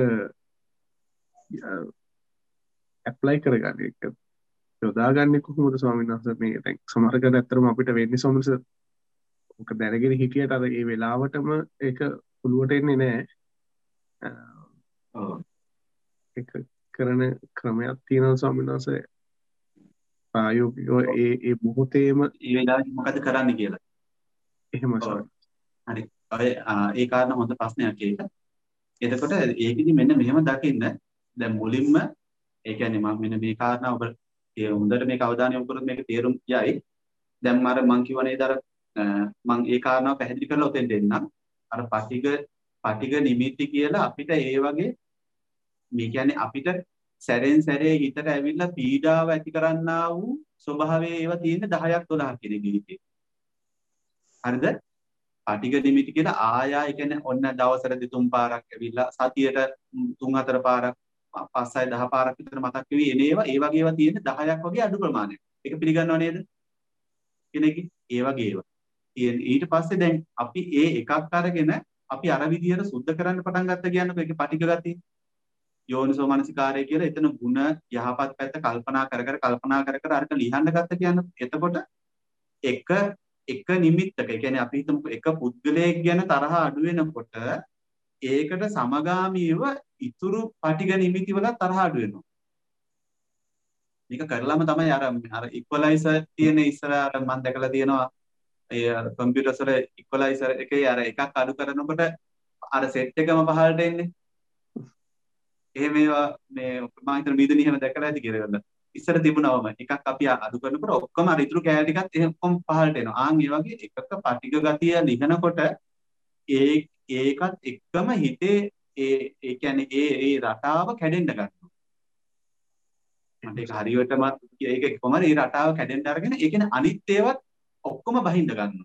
ඇප්ලයි කරගන්නේ ඒක යොදාගන්නේ කොහොමද ස්වාමීන් වහන්සේ මේ දැන් සමහර කර ඇත්තටම අපිට වෙන්නේ ස්වාමීන් වහන්සේ ඕක දැනගෙන හිටියට අර ඒ වෙලාවටම ඒක පුළුවට එන්නේ නැහැ. ඔව් ඒක කරන ක්‍රමයක් තියෙනවා ස්වාමීන් වහන්සේ ප්‍රායෝගිකව ඒ ඒ මොහොතේම ඒ වෙලාවේ මොකද කරන්න කියලා. එහෙම ස්වාමීන් හරි. ඔය ඒ කාරණා හොඳ ප්‍රශ්නයක් ඒක. එතකොට ඒකෙදි මෙන්න මෙහෙම දකින්න දැන් මුලින්ම ඒ කියන්නේ මම මෙන්න මේ කාරණා ඔබ ඒ හොඳට මේක අවධානය යොමු කරොත් මේක තේරුම් යයි. දැන් මම මං කියව නේද අර මං ඒ කාරණාව පැහැදිලි කරලා ඔතෙන් දෙන්නම්. අර පටිඝ පටිඝ නිමිති කියලා අපිට ඒ වගේ මේ කියන්නේ අපිට සැරෙන් සැරේ හිතට ඇවිල්ලා පීඩාව ඇති කරන්නා වූ ස්වභාවයේ ඒවා තියෙන දහයක් දොළහක් කියන ගීතේ. හරිද? පටිඝ නිමිති කියලා ආයා ඒ කියන්නේ ඔන්න දවසට දෙතුන් පාරක් ඇවිල්ලා සතියට තුන් හතර පාරක් පහ හය දහ පාරක් විතර මතක් වෙවි එන ඒවා ඒ වගේ ඒවා තියෙන දහයක් වගේ අඩු ප්‍රමාණයක්. ඒක පිළිගන්නව නේද? කෙනෙක් ඒ වගේ ඒවා. ඊට පස්සේ දැන් අපි ඒ එකක් අරගෙන අපි අර විදියට සුද්ධ කරන්න පටන් ගත්ත කියන්නකො ඒකේ පටිඝ ගතිය. යෝනිසෝ මනසිකාරය කියලා එතන ಗುಣ යහපත් පැත්ත කල්පනා කර කර කල්පනා කර කර අරක ලියන්න ගත්ත කියන්නකො. එතකොට එක එක නිමිත්තක ඒ කියන්නේ අපි හිතමුකෝ එක පුද්ගලයෙක් ගැන තරහ අඩු වෙනකොට ඒකට සමගාමීව ඉතුරු පටිඝ නිමිති වල තරහ අඩු වෙනවා. මේක කරලාම තමයි අර අර ඉක්වලයිසර් තියෙන ඉස්සර අර මම දැකලා තියෙනවා ඒ අර කම්පියුටර්ස් වල ඉක්වලයිසර් එකේ අර එකක් අඩු කරනකොට අර සෙට් එකම පහළට එන්නේ. එහෙම ඒවා මේ මම හිතන මීදුනි එහෙම දැකලා ඇති කියලා. ඉස්සර තිබුණවම එකක් අපි අඩු කරනකොට ඔක්කොම අර ඉතුරු කෑලි ටිකත් එහෙම ඔක්කොම පහළට එනවා. ආන් ඒ වගේ එකක පටිඝ ගතිය ලිහනකොට ඒ ඒකත් එක්කම හිතේ ඒ ඒ කියන්නේ ඒ ඒ රටාව කැඩෙන්න ගන්නවා. මට ඒක හරියටම ඒක කොහමද ඒ රටාව කැඩෙන්න අරගෙන ඒ කියන්නේ අනිත් ඒවත් ඔක්කොම බහින්න ගන්නවා.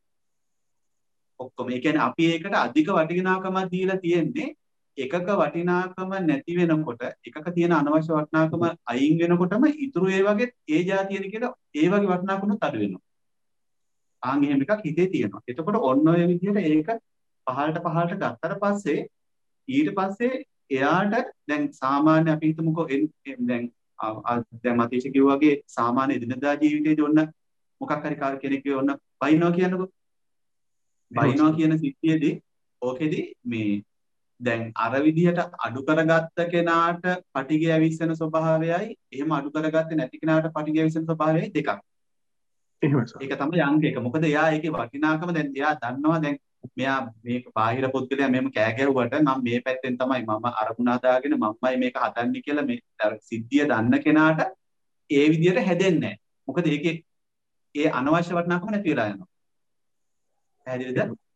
ඔක්කොම ඒ කියන්නේ අපි ඒකට අධික වටිනාකමක් දීලා තියෙන්නේ එකක වටිනාකම නැති වෙනකොට එකක තියෙන අනවශ්‍ය වටිනාකම අයින් වෙනකොටම ඉතුරු ඒ වගේ ඒ જાතියද කියලා ඒ වගේ වටිනාකමත් අඩු වෙනවා. ආන් එහෙම එකක් හිතේ තියෙනවා. එතකොට ඔන්න ඔය විදිහට ඒක පහළට පහළට ගත්තට පස්සේ ඊට පස්සේ එයාට දැන් සාමාන්‍ය අපි හිතමුකෝ දැන් දැන් මතීෂ කිව්වා වගේ සාමාන්‍ය දිනදා ජීවිතේදී ඔන්න මොකක් හරි කෙනෙක් ඔන්න බයිනවා කියනකො බයිනවා කියන සිද්ධියේදී ඕකෙදී මේ දැන් අර විදිහට අඩු කරගත්ත කෙනාට පටිඝය ඇවිස්සෙන ස්වභාවයයි එහෙම අඩු කරගත්තේ නැති කෙනාට පටිඝය ඇවිස්සෙන ස්වභාවයයි දෙකක්. එහෙමයි සර්. ඒක තමයි අංක එක. මොකද එයා ඒකේ වටිනාකම දැන් එයා දන්නවා දැන් මෙයා මේක බාහිර පුද්ගලයා මෙහෙම කෑ ගැහුවට මම මේ පැත්තෙන් තමයි මම අරමුණ හදාගෙන මමයි මේක හදන්නේ කියලා මේ සිද්ධිය දන්න කෙනාට ඒ විදිහට හැදෙන්නේ නැහැ. මොකද ඒකේ ඒ අනවශ්‍ය වටිනාකම නැති වෙලා යනවා. පැහැදිලිද?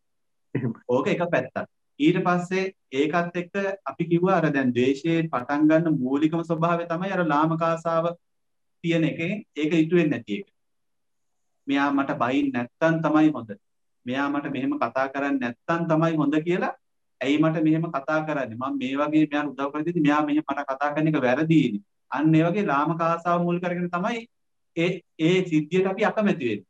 ඕක එක පැත්තක්. ඊට පස්සේ ඒකත් එක්ක අපි කිව්වා අර දැන් ද්වේෂයේ පටන් ගන්න මූලිකම ස්වභාවය තමයි අර ලාමක ආසාව තියෙන එකේ ඒක ඉටු වෙන්නේ නැති එක. මෙයා මට බයින් නැත්තම් තමයි හොඳ. මෙයා මට මෙහෙම කතා කරන්නේ නැත්තම් තමයි හොඳ කියලා ඇයි මට මෙහෙම කතා කරන්නේ? මම මේ වගේ මෙයාට උදව් කරද්දී මෙයා මෙහෙම මට කතා කරන එක වැරදිනේ. අන්න ඒ වගේ ලාමක ආසාව මුල් කරගෙන තමයි ඒ ඒ සිද්ධියට අපි අකමැති වෙන්නේ.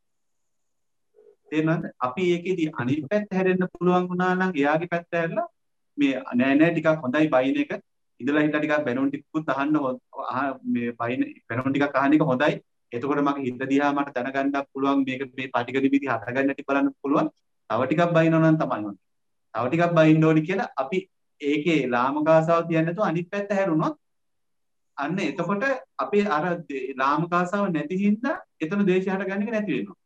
තේරෙනවද? අපි ඒකෙදී අනිත් පැත්ත හැරෙන්න පුළුවන් වුණා නම් එයාගේ පැත්ත හැරලා මේ නෑ නෑ ටිකක් හොඳයි බයින් එක ඉඳලා හිටලා ටිකක් බැනුම් ටිකකුත් අහන්න මේ බයින් බැනුම් ටිකක් අහන එක හොඳයි. එතකොට මගේ හිත දිහා මට දැනගන්නත් පුළුවන් මේක මේ පටිඝ නිමිති හටගන්න ටි බලන්න පුළුවන්. තව ටිකක් බයිනව නම් තමයි හොඳ. තව ටිකක් බයින්න ඕනි කියලා අපි ඒකේ ලාමක ආසාව තියන්නේ නැතුව අනිත් පැත්ත හැරුණොත් අන්න එතකොට අපේ අර ලාමක ආසාව නැති හින්දා එතන ද්වේෂය හටගන්න එක නැති වෙනවා.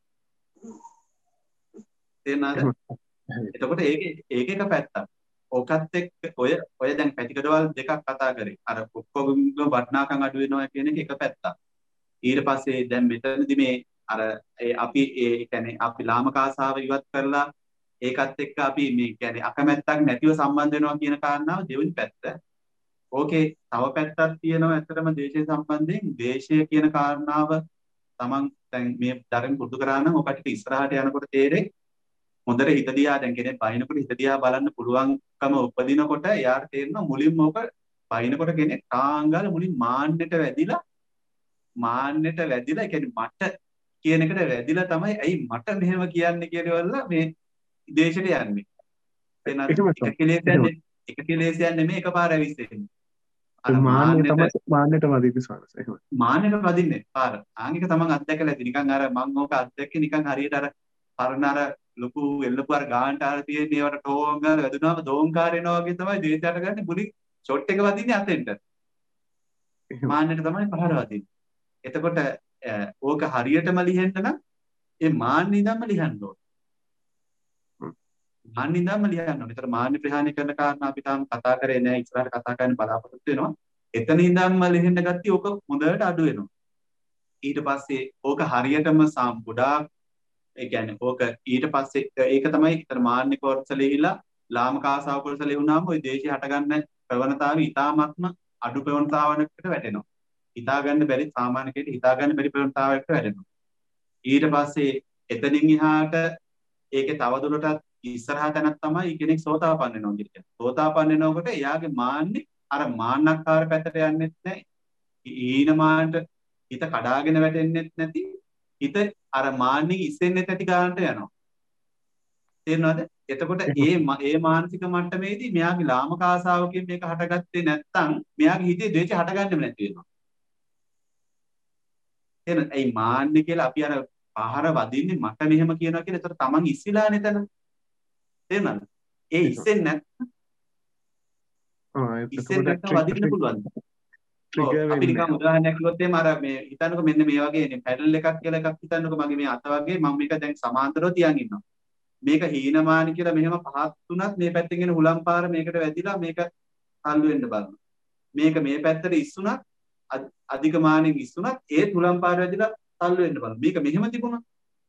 තේරෙනවද? එතකොට ඒකේ ඒක එක පැත්තක්. ඕකත් එක්ක ඔය ඔය දැන් පැතිකඩවල් දෙකක් කතා කරේ. අර ඔක්කොගම වටිනාකම් අඩු වෙනවා කියන එක එක පැත්තක්. ඊට පස්සේ දැන් මෙතනදි මේ අර අපි ඒ කියන්නේ අපි ලාමක ආසාව ඉවත් කරලා ඒකත් එක්ක අපි මේ කියන්නේ අකමැත්තක් නැතිව සම්බන්ධ වෙනවා කියන කාරණාව දෙවෙනි පැත්ත. ඕකේ තව පැත්තක් තියෙනවා ඇත්තටම දේශය සම්බන්ධයෙන් දේශය කියන කාරණාව තමන් දැන් මේ ධර්ම පුරුදු කරා නම් ඔකට ඉස්සරහට යනකොට තේරෙයි හොඳට හිත දිහා දැන් කෙනෙක් බයිනකොට හිත දිහා බලන්න පුළුවන්කම උපදිනකොට එයාට තේරෙනවා මුලින්ම ඔක බයිනකොට කෙනෙක් තාංගල මුලින් මාන්නෙට වැදිලා මාන්නෙට වැදිලා ඒ කියන්නේ මට කියන එකට වැදිලා තමයි ඇයි මට මෙහෙම කියන්නේ කියලා මේ දේශයට යන්නේ. එතන එක කෙලෙසයන්නේ එක කෙලෙසයන්නේ නෙමෙයි එකපාර ඇවිස්සෙන්නේ. අර මාන්නෙට මාන්නෙට වදින්න සාරස එහෙම. මාන්නෙට වදින්නේ පාර. ආංගික තමන් අත්දැකලා ඇති. නිකන් අර මම ඕක අත්දැක්කේ නිකන් හරියට අර පරණ අර ලොකු එල්ලපු අර ගාන්ට අර තියෙන ඒවට ටෝන් ගාලා වැදුනාම දෝංකාර එනවා වගේ තමයි දේශයට ගන්න මුලින් ෂොට් එක වදින්නේ අතෙන්ට. මාන්නෙට තමයි පහර වදින්නේ. එතකොට ඕක හරියටම ලිහෙන්න නම් ඒ මාන්න ඉඳන්ම ලියන්න ඕන. මාන්න ඉඳන්ම ලියන්න ඕන. ඒතර මාන්න ප්‍රහාණය කරන කාරණා අපි තාම කතා කරේ නෑ. ඉස්සරහට කතා කරන්න බලාපොරොත්තු වෙනවා. එතන ඉඳන්ම ලිහෙන්න ගත්තී ඕක හොඳට අඩු වෙනවා. ඊට පස්සේ ඕක හරියටම සම් ගොඩාක් ඒ කියන්නේ ඕක ඊට පස්සේ ඒක තමයි ඊතර මාන්න කොටසලෙහිලා ලාමක ආසාව කොටසලෙහි වුණාම ওই දේශي හටගන්න ප්‍රවණතාවය ඊටාත්ම අඩු ප්‍රවණතාවයකට වැටෙනවා. හිතා ගන්න බැරි සාමාන්‍ය කෙනෙක් හිතා ගන්න බැරි ප්‍රවණතාවයකට වැටෙනවා. ඊට පස්සේ එතනින් එහාට ඒකේ තවදුරටත් ඉස්සරහා තැනක් තමයි කෙනෙක් සෝතාපන්න වෙනවා කියන්නේ. සෝතාපන්න වෙනකොට එයාගේ මාන්නේ අර මාන්නක්කාර පැත්තට යන්නෙත් නැහැ. ඊන මාන්නට හිත කඩාගෙන වැටෙන්නෙත් නැති. හිත අර මාන්නේ ඉස්සෙන්නේ නැති ගන්නට යනවා. තේරෙනවද? එතකොට ඒ ඒ මානසික මට්ටමේදී මෙයාගේ ලාමක ආසාවකින් මේක හටගත්තේ නැත්නම් මෙයාගේ හිතේ ද්වේෂය හටගන්නෙම නැති වෙනවා. එහෙනම් ඒ මාන්නේ කියලා අපි අර පහර වදින්නේ මට මෙහෙම කියනවා කියලා. ඒතර තමන් ඉස්සිලානේ එතන. තේරුණාද? ඒ ඉස්සෙන්නේ නැත්නම් ආ ඉස්සෙන්නේ එතකොට නැත්නම් වදින්න පුළුවන්. ඔව් ට්‍රිගර් අපි වෙන්නේ නිකන් උදාහරණයක් කිව්වොත් එහෙම අර මේ හිතන්නකෝ මෙන්න මේ වගේ පැඩල් එකක් කියලා එකක් හිතන්නකෝ මගේ මේ අත වගේ මම මේක දැන් සමාන්තරව තියන් ඉන්නවා. මේක හීනමානි කියලා මෙහෙම පහත් තුනක් මේ පැත්තෙන් එන හුලම් පාර මේකට වැදිලා මේක තල්ලු වෙන්න බලනවා. මේක මේ පැත්තට ඉස්සුණත් අධික මානෙන් ඉස්සුණත් ඒ හුලම් පාර වැදිලා තල්ලු වෙන්න බලනවා. මේක මෙහෙම තිබුණා.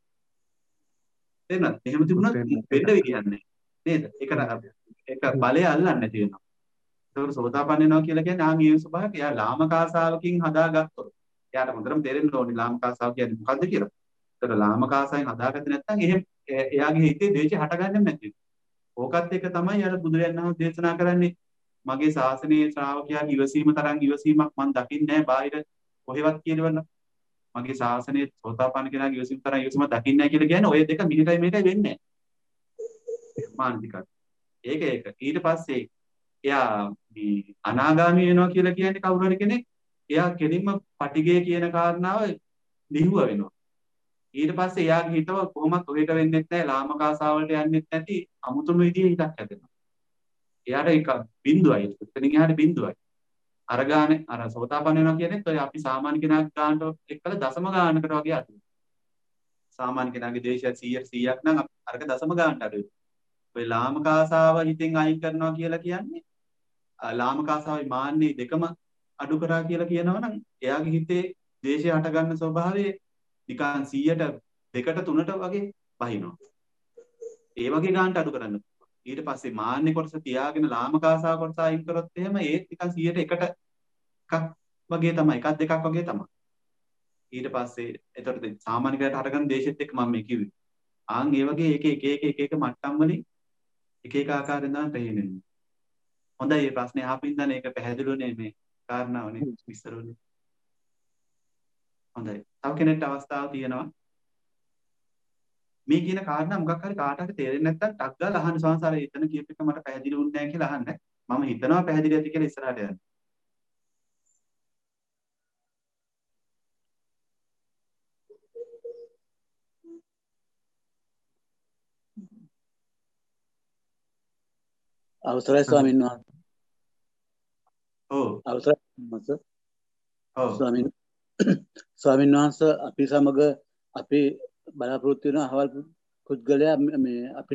තේරුණාද? මෙහෙම තිබුණත් වෙන්න විදියක් නැහැ. නේද? ඒකට ඒක බලය අල්ලන්නේ නැති වෙනවා. ඒකට සෝතාපන්න වෙනවා කියලා කියන්නේ ආන් ඒ ස්වභාවයක්. එයා ලාමකාසාවකින් හදාගත්තොත්. එයාට හොඳටම තේරෙන්න ඕනේ ලාමකාසාව කියන්නේ මොකද්ද කියලා. ඒකට ලාමකාසයෙන් හදාගත්තේ නැත්නම් එහෙම එයාගේ හිතේ ද්වේෂය හටගන්නේ නැති වෙනවා. ඕකත් එක තමයි අර බුදුරජාණන් වහන්සේ දේශනා කරන්නේ මගේ ශාසනයේ ශ්‍රාවකයාගේ ඉවසීම තරම් ඉවසීමක් මම දකින්නේ නැහැ බාහිර කොහෙවත් කියනවනම් මගේ ශාසනයේ සෝතාපන්න කෙනාගේ ඉවසීම තරම් ඉවසීමක් දකින්නේ නැහැ කියලා කියන්නේ ඔය දෙක මිනිකයි මේකයි වෙන්නේ නැහැ. මානසිකයි. ඒක ඒක. ඊට පස්සේ එයා මේ අනාගාමී වෙනවා කියලා කියන්නේ කවුරු හරි කෙනෙක් එයා කෙලින්ම පටිගය කියන කාරණාව ලිහුව වෙනවා. ඊට පස්සේ එයාගේ හිතව කොහොමත් ඔහෙට වෙන්නෙත් නැහැ ලාමකාසාවලට යන්නෙත් නැති අමුතුම විදිහේ හිතක් හැදෙනවා. එයාට ඒක බිඳුවයි. එතනින් එහාට බිඳුවයි. අර ගානේ අර සෝතාපන්න වෙනවා කියන්නේ ඔය අපි සාමාන්‍ය කෙනාගේ ගානට එක්කලා දශම ගානකට වගේ අඩුයි. සාමාන්‍ය කෙනාගේ දේශය සීයට සීයක් නම් අරක දශම ගානට අඩුයි. ඔය ලාමකාසාව හිතෙන් අයින් කරනවා කියලා කියන්නේ ලාමකාසාවයි මාන්නේ දෙකම අඩු කරා කියලා කියනවනම් එයාගේ හිතේ දේශය හටගන්න ස්වභාවය නිකන් සීයට දෙකට තුනට වගේ වහිනවා. ඒ වගේ ගානට අඩු කරන්න. ඊට පස්සේ මාන්නේ කොටස තියාගෙන ලාමකාසාව කොටස අයින් කරොත් එහෙම ඒත් නිකන් සීයට එකට එකක් වගේ තමයි. එකක් දෙකක් වගේ තමයි. ඊට පස්සේ එතකොට සාමාන්‍ය කරට හටගන්න දේශෙත් එක්ක මම මේ කිව්වේ. ආන් ඒ වගේ එක එක එක එක එක මට්ටම් වලින් එක එක ආකාරයෙන් දාන්න තේරෙන්නේ. හොඳයි මේ ප්‍රශ්නේ අහපින්දානේ ඒක පැහැදිලිුනේ මේ කාරණාවනේ විස්තරුනේ. හොඳයි. තව කෙනෙක්ට අවස්ථාවක් තියෙනවා. මේ කියන කාරණා මොකක් හරි කාට හරි තේරෙන්නේ නැත්නම් ටක් ගාලා අහන්න සංසාරේ එතන කියප එක මට පැහැදිලි වුණේ නැහැ කියලා අහන්න. මම හිතනවා පැහැදිලි ඇති කියලා ඉස්සරහට යන්න. අවසරයි ස්වාමීන් වහන්සේ. ඔව්. අවසරයි වහන්සේ. ඔව්. ස්වාමීන් ස්වාමීන් වහන්සේ අපි සමග අපි බලාපොරොත්තු වෙන අහවල් පුද්ගලයා මේ අපිට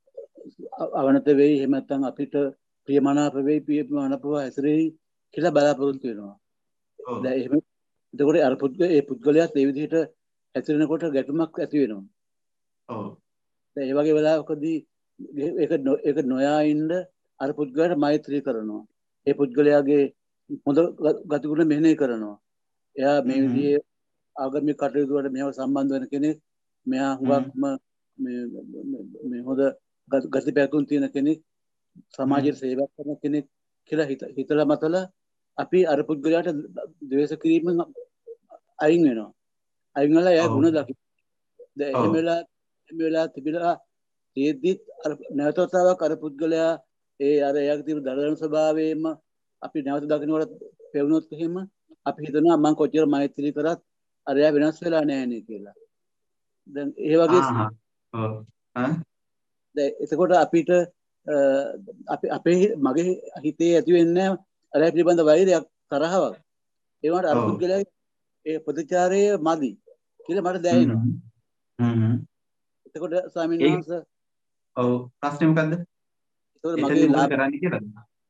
අවනත වෙයි එහෙම නැත්නම් අපිට ප්‍රියමනාප වෙයි ප්‍රියමනාපව හැසිරෙයි කියලා බලාපොරොත්තු වෙනවා. ඔව්. දැන් එහෙම එතකොට අර පුද්ගලයා ඒ පුද්ගලයාත් ඒ විදිහට හැසිරෙනකොට ගැටුමක් ඇති වෙනවා. ඔව්. දැන් ඒ වගේ වෙලාවකදී ඒක ඒක නොයා ඉන්න අර පුද්ගලයාට මෛත්‍රී කරනවා. ඒ පුද්ගලයාගේ හොඳ ගතිගුණ මෙහෙණි කරනවා. එයා මේ විදිහේ ආගමික කටයුතු වලට මෙහෙම සම්බන්ධ වෙන කෙනෙක්. මෙයා හුඟක්ම මේ මේ හොඳ ගති පැතුම් තියෙන කෙනෙක්. සමාජයට සේවයක් කරන කෙනෙක් කියලා හිතලා මතලා අපි අර පුද්ගලයාට ද්වේෂ කිරීමෙන් අයින් වෙනවා. අයින් වෙලා එයා ගුණ දකින්න. දැන් එහෙම වෙලා එහෙම වෙලා තිබිලා තියෙද්දිත් අර නැවතතාවක් අර පුද්ගලයා ඒ අර එයාගේ තියෙන දරදරන ස්වභාවයෙන්ම අපි නැවත දකින්නකොට පෙවුනොත් එහෙම අපි හිතනවා මම කොච්චර මෛත්‍රී කරත් අර එයා වෙනස් වෙලා නැහැ නේ කියලා. දැන් ඒ වගේ ඔව්. ඈ දැන් එතකොට අපිට අපි අපේ මගේ හිතේ ඇති වෙන්නේ අර පිළිබඳ වෛරයක් තරහවක්. ඒ වුණාට අර පුද්ගලයා ඒ ප්‍රතිචාරය මදි කියලා මට දැනෙනවා. හ්ම් හ්ම්. එතකොට ස්වාමීන් වහන්සේ ඔව් ප්‍රශ්නේ මොකද්ද? ඒතකොට මගේ ලාභ කරන්නේ කියලාද?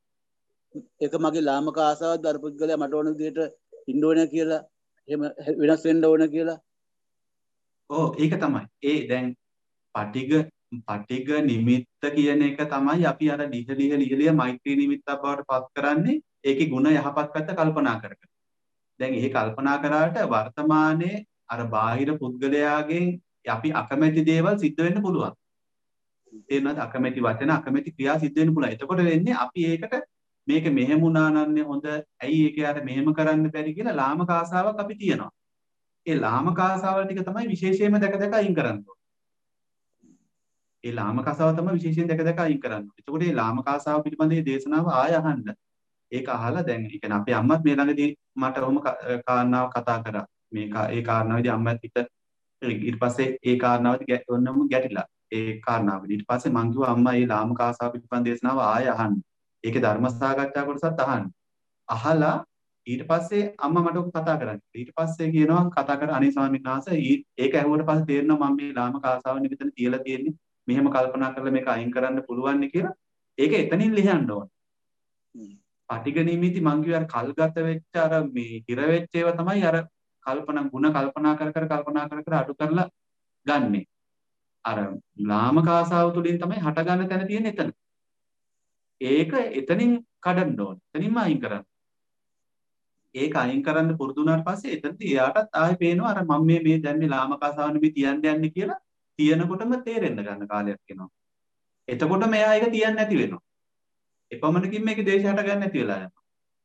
ඒක මගේ ලාමක ආසාවක්ද අර පුද්ගලයා මට ඕන විදිහට ඉන්න ඕන කියලා එහෙම වෙනස් වෙන්න ඕන කියලා. ඔව් ඒක තමයි. ඒ දැන් පටිග පටිග නිමිත්ත කියන එක තමයි අපි අර ලිහ ලිහ ලිහ ලිහ මෛත්‍රී නිමිත්තක් බවට පත් කරන්නේ. ඒකේ ಗುಣ යහපත් පැත්ත කල්පනා කරගෙන. දැන් ඒ කල්පනා කරාට වර්තමානයේ අර බාහිර පුද්ගලයාගෙන් අපි අකමැති දේවල් සිද්ධ වෙන්න පුළුවන්. තේරෙනවද? අකමැති වචන අකමැති ක්‍රියා සිද්ධ වෙන්න පුළුවන්. එතකොට වෙන්නේ අපි ඒකට මේක මෙහෙම වුණා නන්නේ හොඳ. ඇයි ඒක යාට මෙහෙම කරන්න බැරි කියලා ලාමක ආසාවක් අපි තියනවා. ඒ ලාමක ආසාවල් ටික තමයි විශේෂයෙන්ම දැක දැක අයින් කරන්න ඕනේ. ඒ ලාමක ආසාව තමයි විශේෂයෙන් දැක දැක අයින් කරන්න ඕනේ. එතකොට මේ ලාමක ආසාව පිළිබඳ මේ දේශනාව ආය අහන්න. ඒක අහලා දැන් ඒ කියන්නේ අපේ අම්මත් මේ ළඟදී මට ඔහොම කාරණාවක් කතා කරා. මේ ඒ කාරණාවේදී අම්මත් හිත ඊට පස්සේ ඒ කාරණාවත් ඔන්නම ගැටිලා. ඒ කාරණාව. ඊට පස්සේ මං කිව්වා අම්මා මේ ලාමක ආසාව පිළිබඳ දේශනාව ආය අහන්න. ඒකේ ධර්ම සාකච්ඡා කොටසත් අහන්න. අහලා ඊට පස්සේ අම්මා මට කතා කරන්නේ. ඊට පස්සේ කියනවා කතා කර අනේ ස්වාමීන් වහන්සේ ඒක ඇහුවට පස්සේ තේරෙනවා මම මේ ලාමක ආසාවනේ මෙතන තියලා තියෙන්නේ. මෙහෙම කල්පනා කරලා මේක අයින් කරන්න පුළුවන් නේ කියලා. ඒක එතනින් ලියන්න ඕන. පටිඝ නිමිති මං කියුවා කල්ගත වෙච්ච අර මේ හිර වෙච්ච ඒවා තමයි අර කල්පනා ಗುಣ කල්පනා කර කර කල්පනා කර කර අඩු කරලා ගන්නෙ. අර ලාමක ආසාව තුලින් තමයි හට ගන්න තැන තියෙන්නේ එතන. ඒක එතනින් කඩන්න ඕන. එතනින්ම අයින් කරන්න. ඒක අයින් කරන්න පුරුදු වුණාට පස්සේ එතනදී එයාටත් ආයෙ පේනවා අර මම මේ මේ දැන් මේ ලාමක ආසාව නෙමෙයි තියන්න යන්නේ කියලා තියනකොටම තේරෙන්න ගන්න කාලයක් එනවා. එතකොටම එයා ඒක තියන්නේ නැති වෙනවා. එපමණකින් මේකේ දේශ හට ගන්න නැති වෙලා යනවා.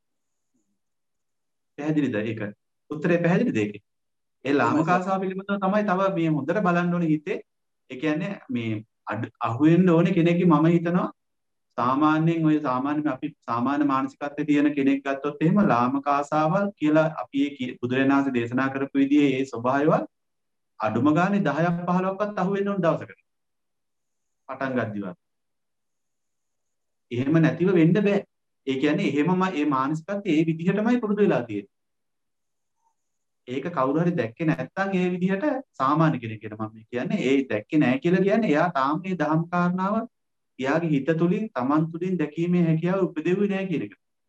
පැහැදිලිද ඒක? උත්තරේ පැහැදිලිද ඒකේ? ඒ ලාමක ආසාව පිළිබඳව තමයි තව මේ හොඳට බලන්න ඕනේ හිතේ. ඒ කියන්නේ මේ අහුවෙන්න ඕනේ කෙනෙක්ගේ මම හිතනවා සාමාන්‍යයෙන් ඔය සාමාන්‍ය අපි සාමාන්‍ය මානසිකත්වයේ තියෙන කෙනෙක් ගත්තොත් එහෙම ලාමක ආසාවල් කියලා අපි ඒ බුදුරණාහි දේශනා කරපු විදිහේ ඒ ස්වභාවයවල් අඩුම ගානේ දහයක් පහළොවක්වත් අහුවෙන්න ඕන දවසකට. පටන් ගද්දිවත්. එහෙම නැතිව වෙන්න බෑ. ඒ කියන්නේ එහෙමම මේ මානසිකත්වයේ ඒ විදිහටමයි පුරුදු වෙලා තියෙන්නේ. ඒක කවුරු හරි දැක්කේ නැත්නම් ඒ විදිහට සාමාන්‍ය කෙනෙක්ට මම කියන්නේ ඒ දැක්කේ නැහැ කියලා කියන්නේ එයා තාම මේ දහම් කාරණාව එයාගේ හිත තුලින් Taman තුලින් දැකීමේ හැකියාව උපදෙව්වේ නැහැ කියන එක.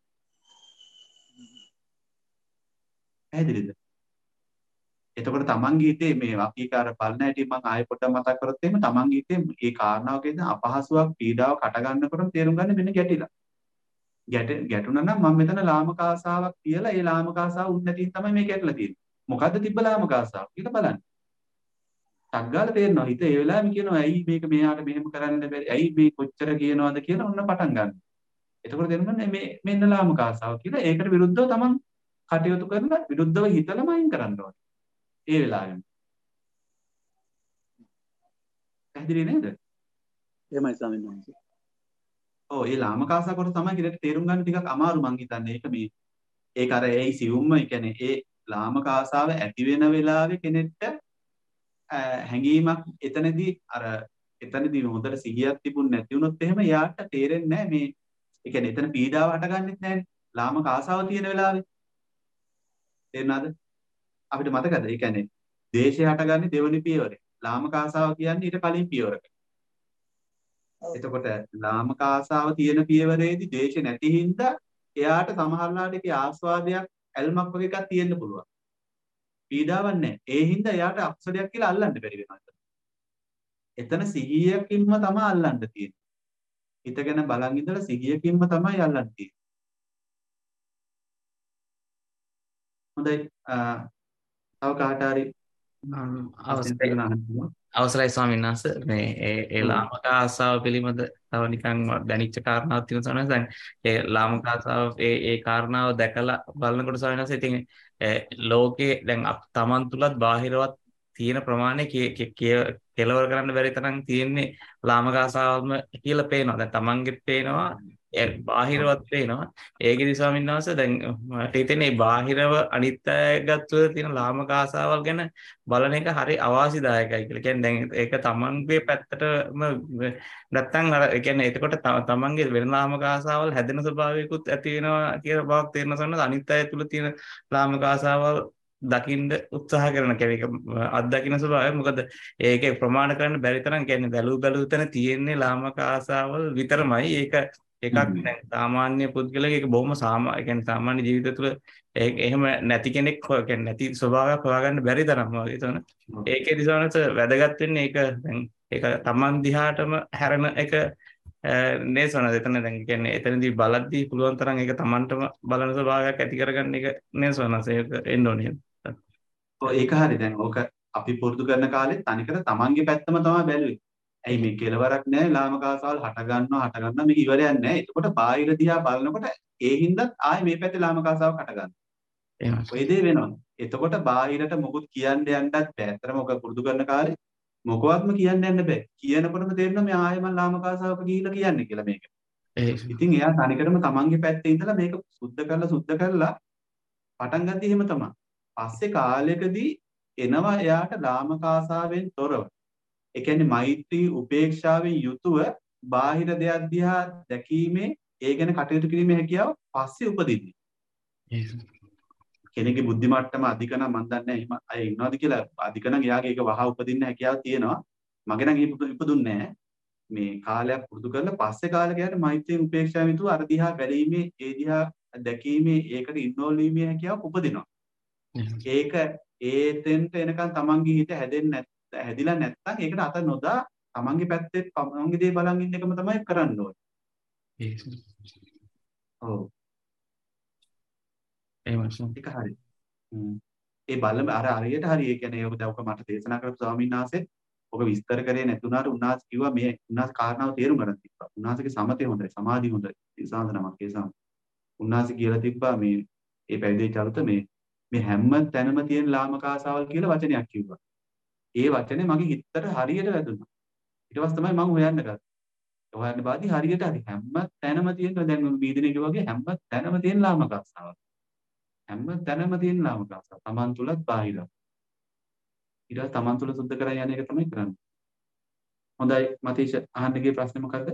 පැහැදිලිද? එතකොට Tamanගේ හිතේ මේ වකීකාර බලන හැටි මම ආයෙ පොඩ්ඩක් මතක් කරොත් එහෙම Tamanගේ හිතේ මේ කාරණාව කියන අපහසුාවක් පීඩාවක් හට ගන්නකොටම තේරුම් ගන්න මෙන්න ගැටිලා. ගැට ගැටුණා නම් මම මෙතන ලාමක ආසාවක් කියලා ඒ ලාමක ආසාව උන් නැතිනම් තමයි මේක ඇట్లా තියෙන්නේ. මොකද්ද තිබ්බ ලාමක ආසාව කියලා බලන්න. ටග්ගාල තේරෙනවා හිත ඒ වෙලාවෙම කියනවා ඇයි මේක මෙයාට මෙහෙම කරන්න බැරි ඇයි මේ කොච්චර කියනවද කියලා ඔන්න පටන් ගන්න. එතකොට තේරුණා මේ මෙන්න ලාමක ආසාව කියලා ඒකට විරුද්ධව තමන් කටයුතු කරලා විරුද්ධව හිතලම අයින් කරන්න ඕනේ. ඒ වෙලාවෙම. පැහැදිලි නේද? එහෙමයි ස්වාමීන් වහන්සේ. ඔව් ඒ ලාමක ආසාව කොට තමයි කෙනෙක්ට තේරුම් ගන්න ටිකක් අමාරු මං හිතන්නේ. ඒක මේ ඒක අර ඒ සිවුම්ම ඒ කියන්නේ ඒ ලාමක ආසාව ඇති වෙන වෙලාවේ කෙනෙක්ට හැඟීමක් එතනදී අර එතනදී හොඳට සිහියක් තිබුණ නැති වුණොත් එහෙම යාට තේරෙන්නේ නැහැ මේ ඒ කියන්නේ එතන පීඩාව හටගන්නෙත් නැහැනේ ලාමක ආසාව තියෙන වෙලාවේ තේරුණාද අපිට මතකද ඒ කියන්නේ දේශය හටගන්නේ දෙවනි පියවරේ ලාමක ආසාව කියන්නේ ඊට කලින් පියවරක එතකොට ලාමක ආසාව තියෙන පියවරේදී දේශය නැති හින්දා එයාට සමහරලාට ඒකේ ආස්වාදයක් ඇල්මක් වගේ එකක් තියෙන්න පුළුවන් පීඩාවක් නැහැ. ඒ හින්දා එයාට අක්ෂරයක් කියලා අල්ලන්න බැරි වෙනවා. එතන සිහියකින්ම තමයි අල්ලන්න තියෙන්නේ. හිතගෙන බලන් ඉඳලා සිහියකින්ම තමයි අල්ලන්න තියෙන්නේ. හොඳයි. තව කාට හරි අවසරයි ස්වාමීන් වහන්සේ මේ ඒ ලාමක ආසාව පිළිබඳ තව නිකන් දැනිච්ච කාරණාවක් තියෙනවා ස්වාමීන් වහන්සේ. දැන් ඒ ලාමක ආසාව ඒ ඒ කාරණාව දැකලා බලනකොට ස්වාමීන් වහන්සේ ඉතින් ලෝකේ දැන් තමන් තුලත් බාහිරවත් තියෙන ප්‍රමාණය කෙලවර කරන්න බැරි තරම් තියෙන්නේ ලාමක ආසාවම කියලා පේනවා. දැන් තමන්ගෙත් පේනවා බාහිරවත් පේනවා. ඒකෙදි ස්වාමීන් වහන්සේ දැන් මට හිතෙන්නේ බාහිරව අනිත් අයගත්ව තියෙන ලාමක ආසාවල් ගැන බලන එක හරි අවාසිදායකයි කියලා. කියන්නේ දැන් ඒක තමන්ගේ පැත්තටම නැත්තම් අර ඒ කියන්නේ එතකොට තමන්ගේ වෙන ලාමක ආසාවල් හැදෙන ස්වභාවයකුත් ඇති වෙනවා කියලා බවක් තේරෙන සොන්න අනිත් අය තුල තියෙන ලාමක ආසාවල් දකින්න උත්සාහ කරන කෙනෙක් අත්දකින්න ස්වභාවය. මොකද ඒකේ ප්‍රමාණ කරන්න බැරි තරම් කියන්නේ බැලු බැලු තැන තියෙන්නේ ලාමක ආසාවල් විතරමයි. ඒක එකක් දැන් සාමාන්‍ය පුද්ගලයෙක් ඒක බොහොම සාමාන්‍ය කියන්නේ සාමාන්‍ය ජීවිතය තුළ එහෙම නැති කෙනෙක් කියන්නේ නැති ස්වභාවයක් හොයාගන්න බැරි තරම් වගේ තන ඒකේ දිසවනස වැදගත් වෙන්නේ ඒක දැන් ඒක Taman දිහාටම හැරෙන එක නේසන එතන දැන් කියන්නේ එතනදී බලද්දී පුළුවන් තරම් ඒක Tamanටම බලන ස්වභාවයක් ඇති කරගන්න එක නේසනස ඒක එන්න ඕනේ. ඔව් ඒක හරි. දැන් ඕක අපි පුරුදු කරන කාලේ තනිකර Tamanගේ පැත්තම තමයි බැලුවේ. ඇයි මේ කෙලවරක් නැහැ ලාමක ආසාවල් හට ගන්නවා හට ගන්නවා මේක ඉවරයක් නැහැ. එතකොට බාහිර දිහා බලනකොට ඒ හින්දාත් ආයේ මේ පැත්තේ ලාමක ආසාවක් හට ගන්නවා. එහෙනම් ඔය දේ වෙනවා. එතකොට බාහිරට මොකුත් කියන්න යන්නත් බෑ. ඇත්තටම ඔක පුරුදු කරන කාලේ මොකවත්ම කියන්න යන්න බෑ. කියනකොටම තේරෙනවා මේ ආයේ මම ලාමක ආසාවක ගිහිල්ලා කියන්නේ කියලා මේක. ඉතින් එයා තනිකරම තමන්ගේ පැත්තේ ඉඳලා මේක සුද්ධ කරලා සුද්ධ කරලා පටන් ගත්තී එහෙම තමයි. පස්සේ කාලයකදී එනවා එයාට ලාමක ආසාවෙන් තොරව. ඒ කියන්නේ මෛත්‍රී උපේක්ෂාවෙන් යුතුව බාහිර දෙයක් දිහා දැකීමේ ඒ ගැන කටයුතු කිරීමේ හැකියාව පස්සේ උපදින්නේ. කෙනෙක්ගේ බුද්ධි මට්ටම අධික නම් මන් දන්නේ නැහැ එහෙම අය ඉන්නවද කියලා. අධික නම් එයාගේ ඒක වහා උපදින්න හැකියාව තියෙනවා. මගේ නම් ඒක ඉපදුන්නේ නැහැ. මේ කාලයක් පුරුදු කරලා පස්සේ කාලෙක යට මෛත්‍රී උපේක්ෂාවෙන් යුතුව අර දිහා බැලීමේ ඒ දිහා දැකීමේ ඒකට ඉන්වෝල්ව් වීමේ හැකියාව උපදිනවා. ඒක ඒතෙන්ට එනකන් තමන්ගේ හිත හැදෙන්නේ නැත්නම් හැදිලා නැත්නම් ඒකට අත නොදා තමන්ගේ පැත්තේ තමන්ගේ දේ බලන් ඉන්න එකම තමයි කරන්න ඕනේ. ඔව්. එහෙමයි. ඒක හරි. ඒ බලම අර හරියට හරි. ඒ කියන්නේ ඔක දැන් ඔක මට දේශනා කරපු ස්වාමීන් වහන්සේ ඔක විස්තර කරේ නැතුණාට උන්වහන්සේ කිව්වා මේ උන්වහන්සේ කාරණාව තේරුම් ගන්න තිබ්බා. උන්වහන්සේගේ සමතේ හොඳයි, සමාධිය හොඳයි. ඒ සාන්දනමක් ඒ සාම. උන්වහන්සේ කියලා තිබ්බා මේ ඒ පැවිදි චරිත මේ මේ හැම තැනම තියෙන ලාමක ආසාවල් කියලා වචනයක් කිව්වා. ඒ වචනේ මගේ හිතට හරියට වැදුනා. ඊට පස්සේ තමයි මම හොයන්න ගත්තේ. හොයන්න බාදී හරියට හරි හැම තැනම තියෙන දැන් බීදිනේ කිව්වා වගේ හැම තැනම තියෙන ලාමක ආසාවල්. හැම තැනම තියෙන ලාමක ආසාව. තමන් තුලත් බාහිරත්. ඊට පස්සේ තමන් තුල සුද්ධ කරගෙන යන එක තමයි කරන්නේ. හොඳයි මතීෂ අහන්න ගිය ප්‍රශ්නේ මොකද්ද?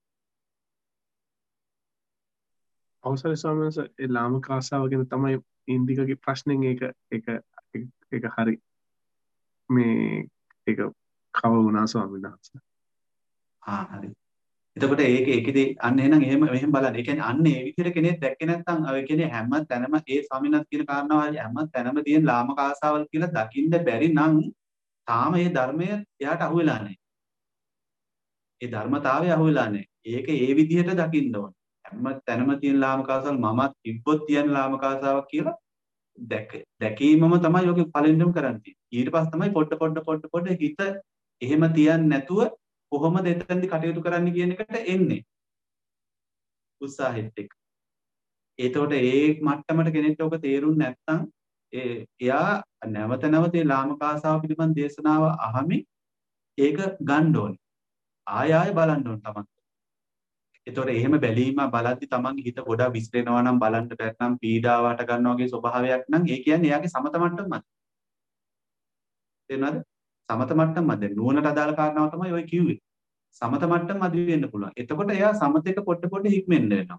අවසරයි ස්වාමීන් වහන්සේ ඒ ලාමක ආසාව ගැන තමයි ඉන්දිකගේ ප්‍රශ්නෙන් ඒක ඒක ඒක හරි මේ ඒක කව වුණා ස්වාමීන් වහන්සේ. ආ හරි. එතකොට ඒක ඒකෙදී අන්න එහෙනම් එහෙම මෙහෙම බලන්න. ඒ කියන්නේ අන්න ඒ විදිහට කෙනෙක් දැක්කේ නැත්නම් අය කියන්නේ හැම තැනම ඒ ස්වාමීනාත් කියන කාරණාව හැම තැනම තියෙන ලාමක ආසාවල් කියලා දකින්න බැරි නම් තාම මේ ධර්මය එයාට අහුවෙලා නැහැ. ඒ ධර්මතාවය අහුවෙලා නැහැ. ඒක ඒ විදිහට දකින්න ඕනේ. හැම තැනම තියෙන ලාමක ආසාවල් මමත් තිබ්බොත් තියෙන ලාමක ආසාවක් කියලා දැක දැකීමම තමයි යෝගේ පළවෙනිම කරන්නේ. ඊට පස්සේ තමයි පොඩ පොඩ පොඩ පොඩ හිත එහෙම තියන්නේ නැතුව කොහොමද එතනදි කටයුතු කරන්න කියන එකට එන්නේ. උත්සාහෙත් එක්ක. ඒතකොට ඒ මට්ටමට කෙනෙක්ට ඔක තේරුම් නැත්නම් ඒ එයා නැවත නැවත ඒ ලාමක ආසාව පිළිබඳ දේශනාව අහමින් ඒක ගන්න ඕනේ. ආය ආය බලන්න ඕනේ තමන්. ඒතකොට එහෙම බැලීම බලද්දි තමන්ගේ හිත ගොඩක් විසිරෙනවා නම් බලන්න බැරි නම් පීඩාව හට ගන්නවා වගේ ස්වභාවයක් නම් ඒ කියන්නේ එයාගේ සමත මට්ටමයි. තේරුණාද? සමත මට්ටම මැද නුවණට අදාළ කාරණාව තමයි ඔය කිව්වේ. සමත මට්ටම මදි වෙන්න පුළුවන්. එතකොට එයා සමතේක පොඩ පොඩ හික්මෙන්න වෙනවා.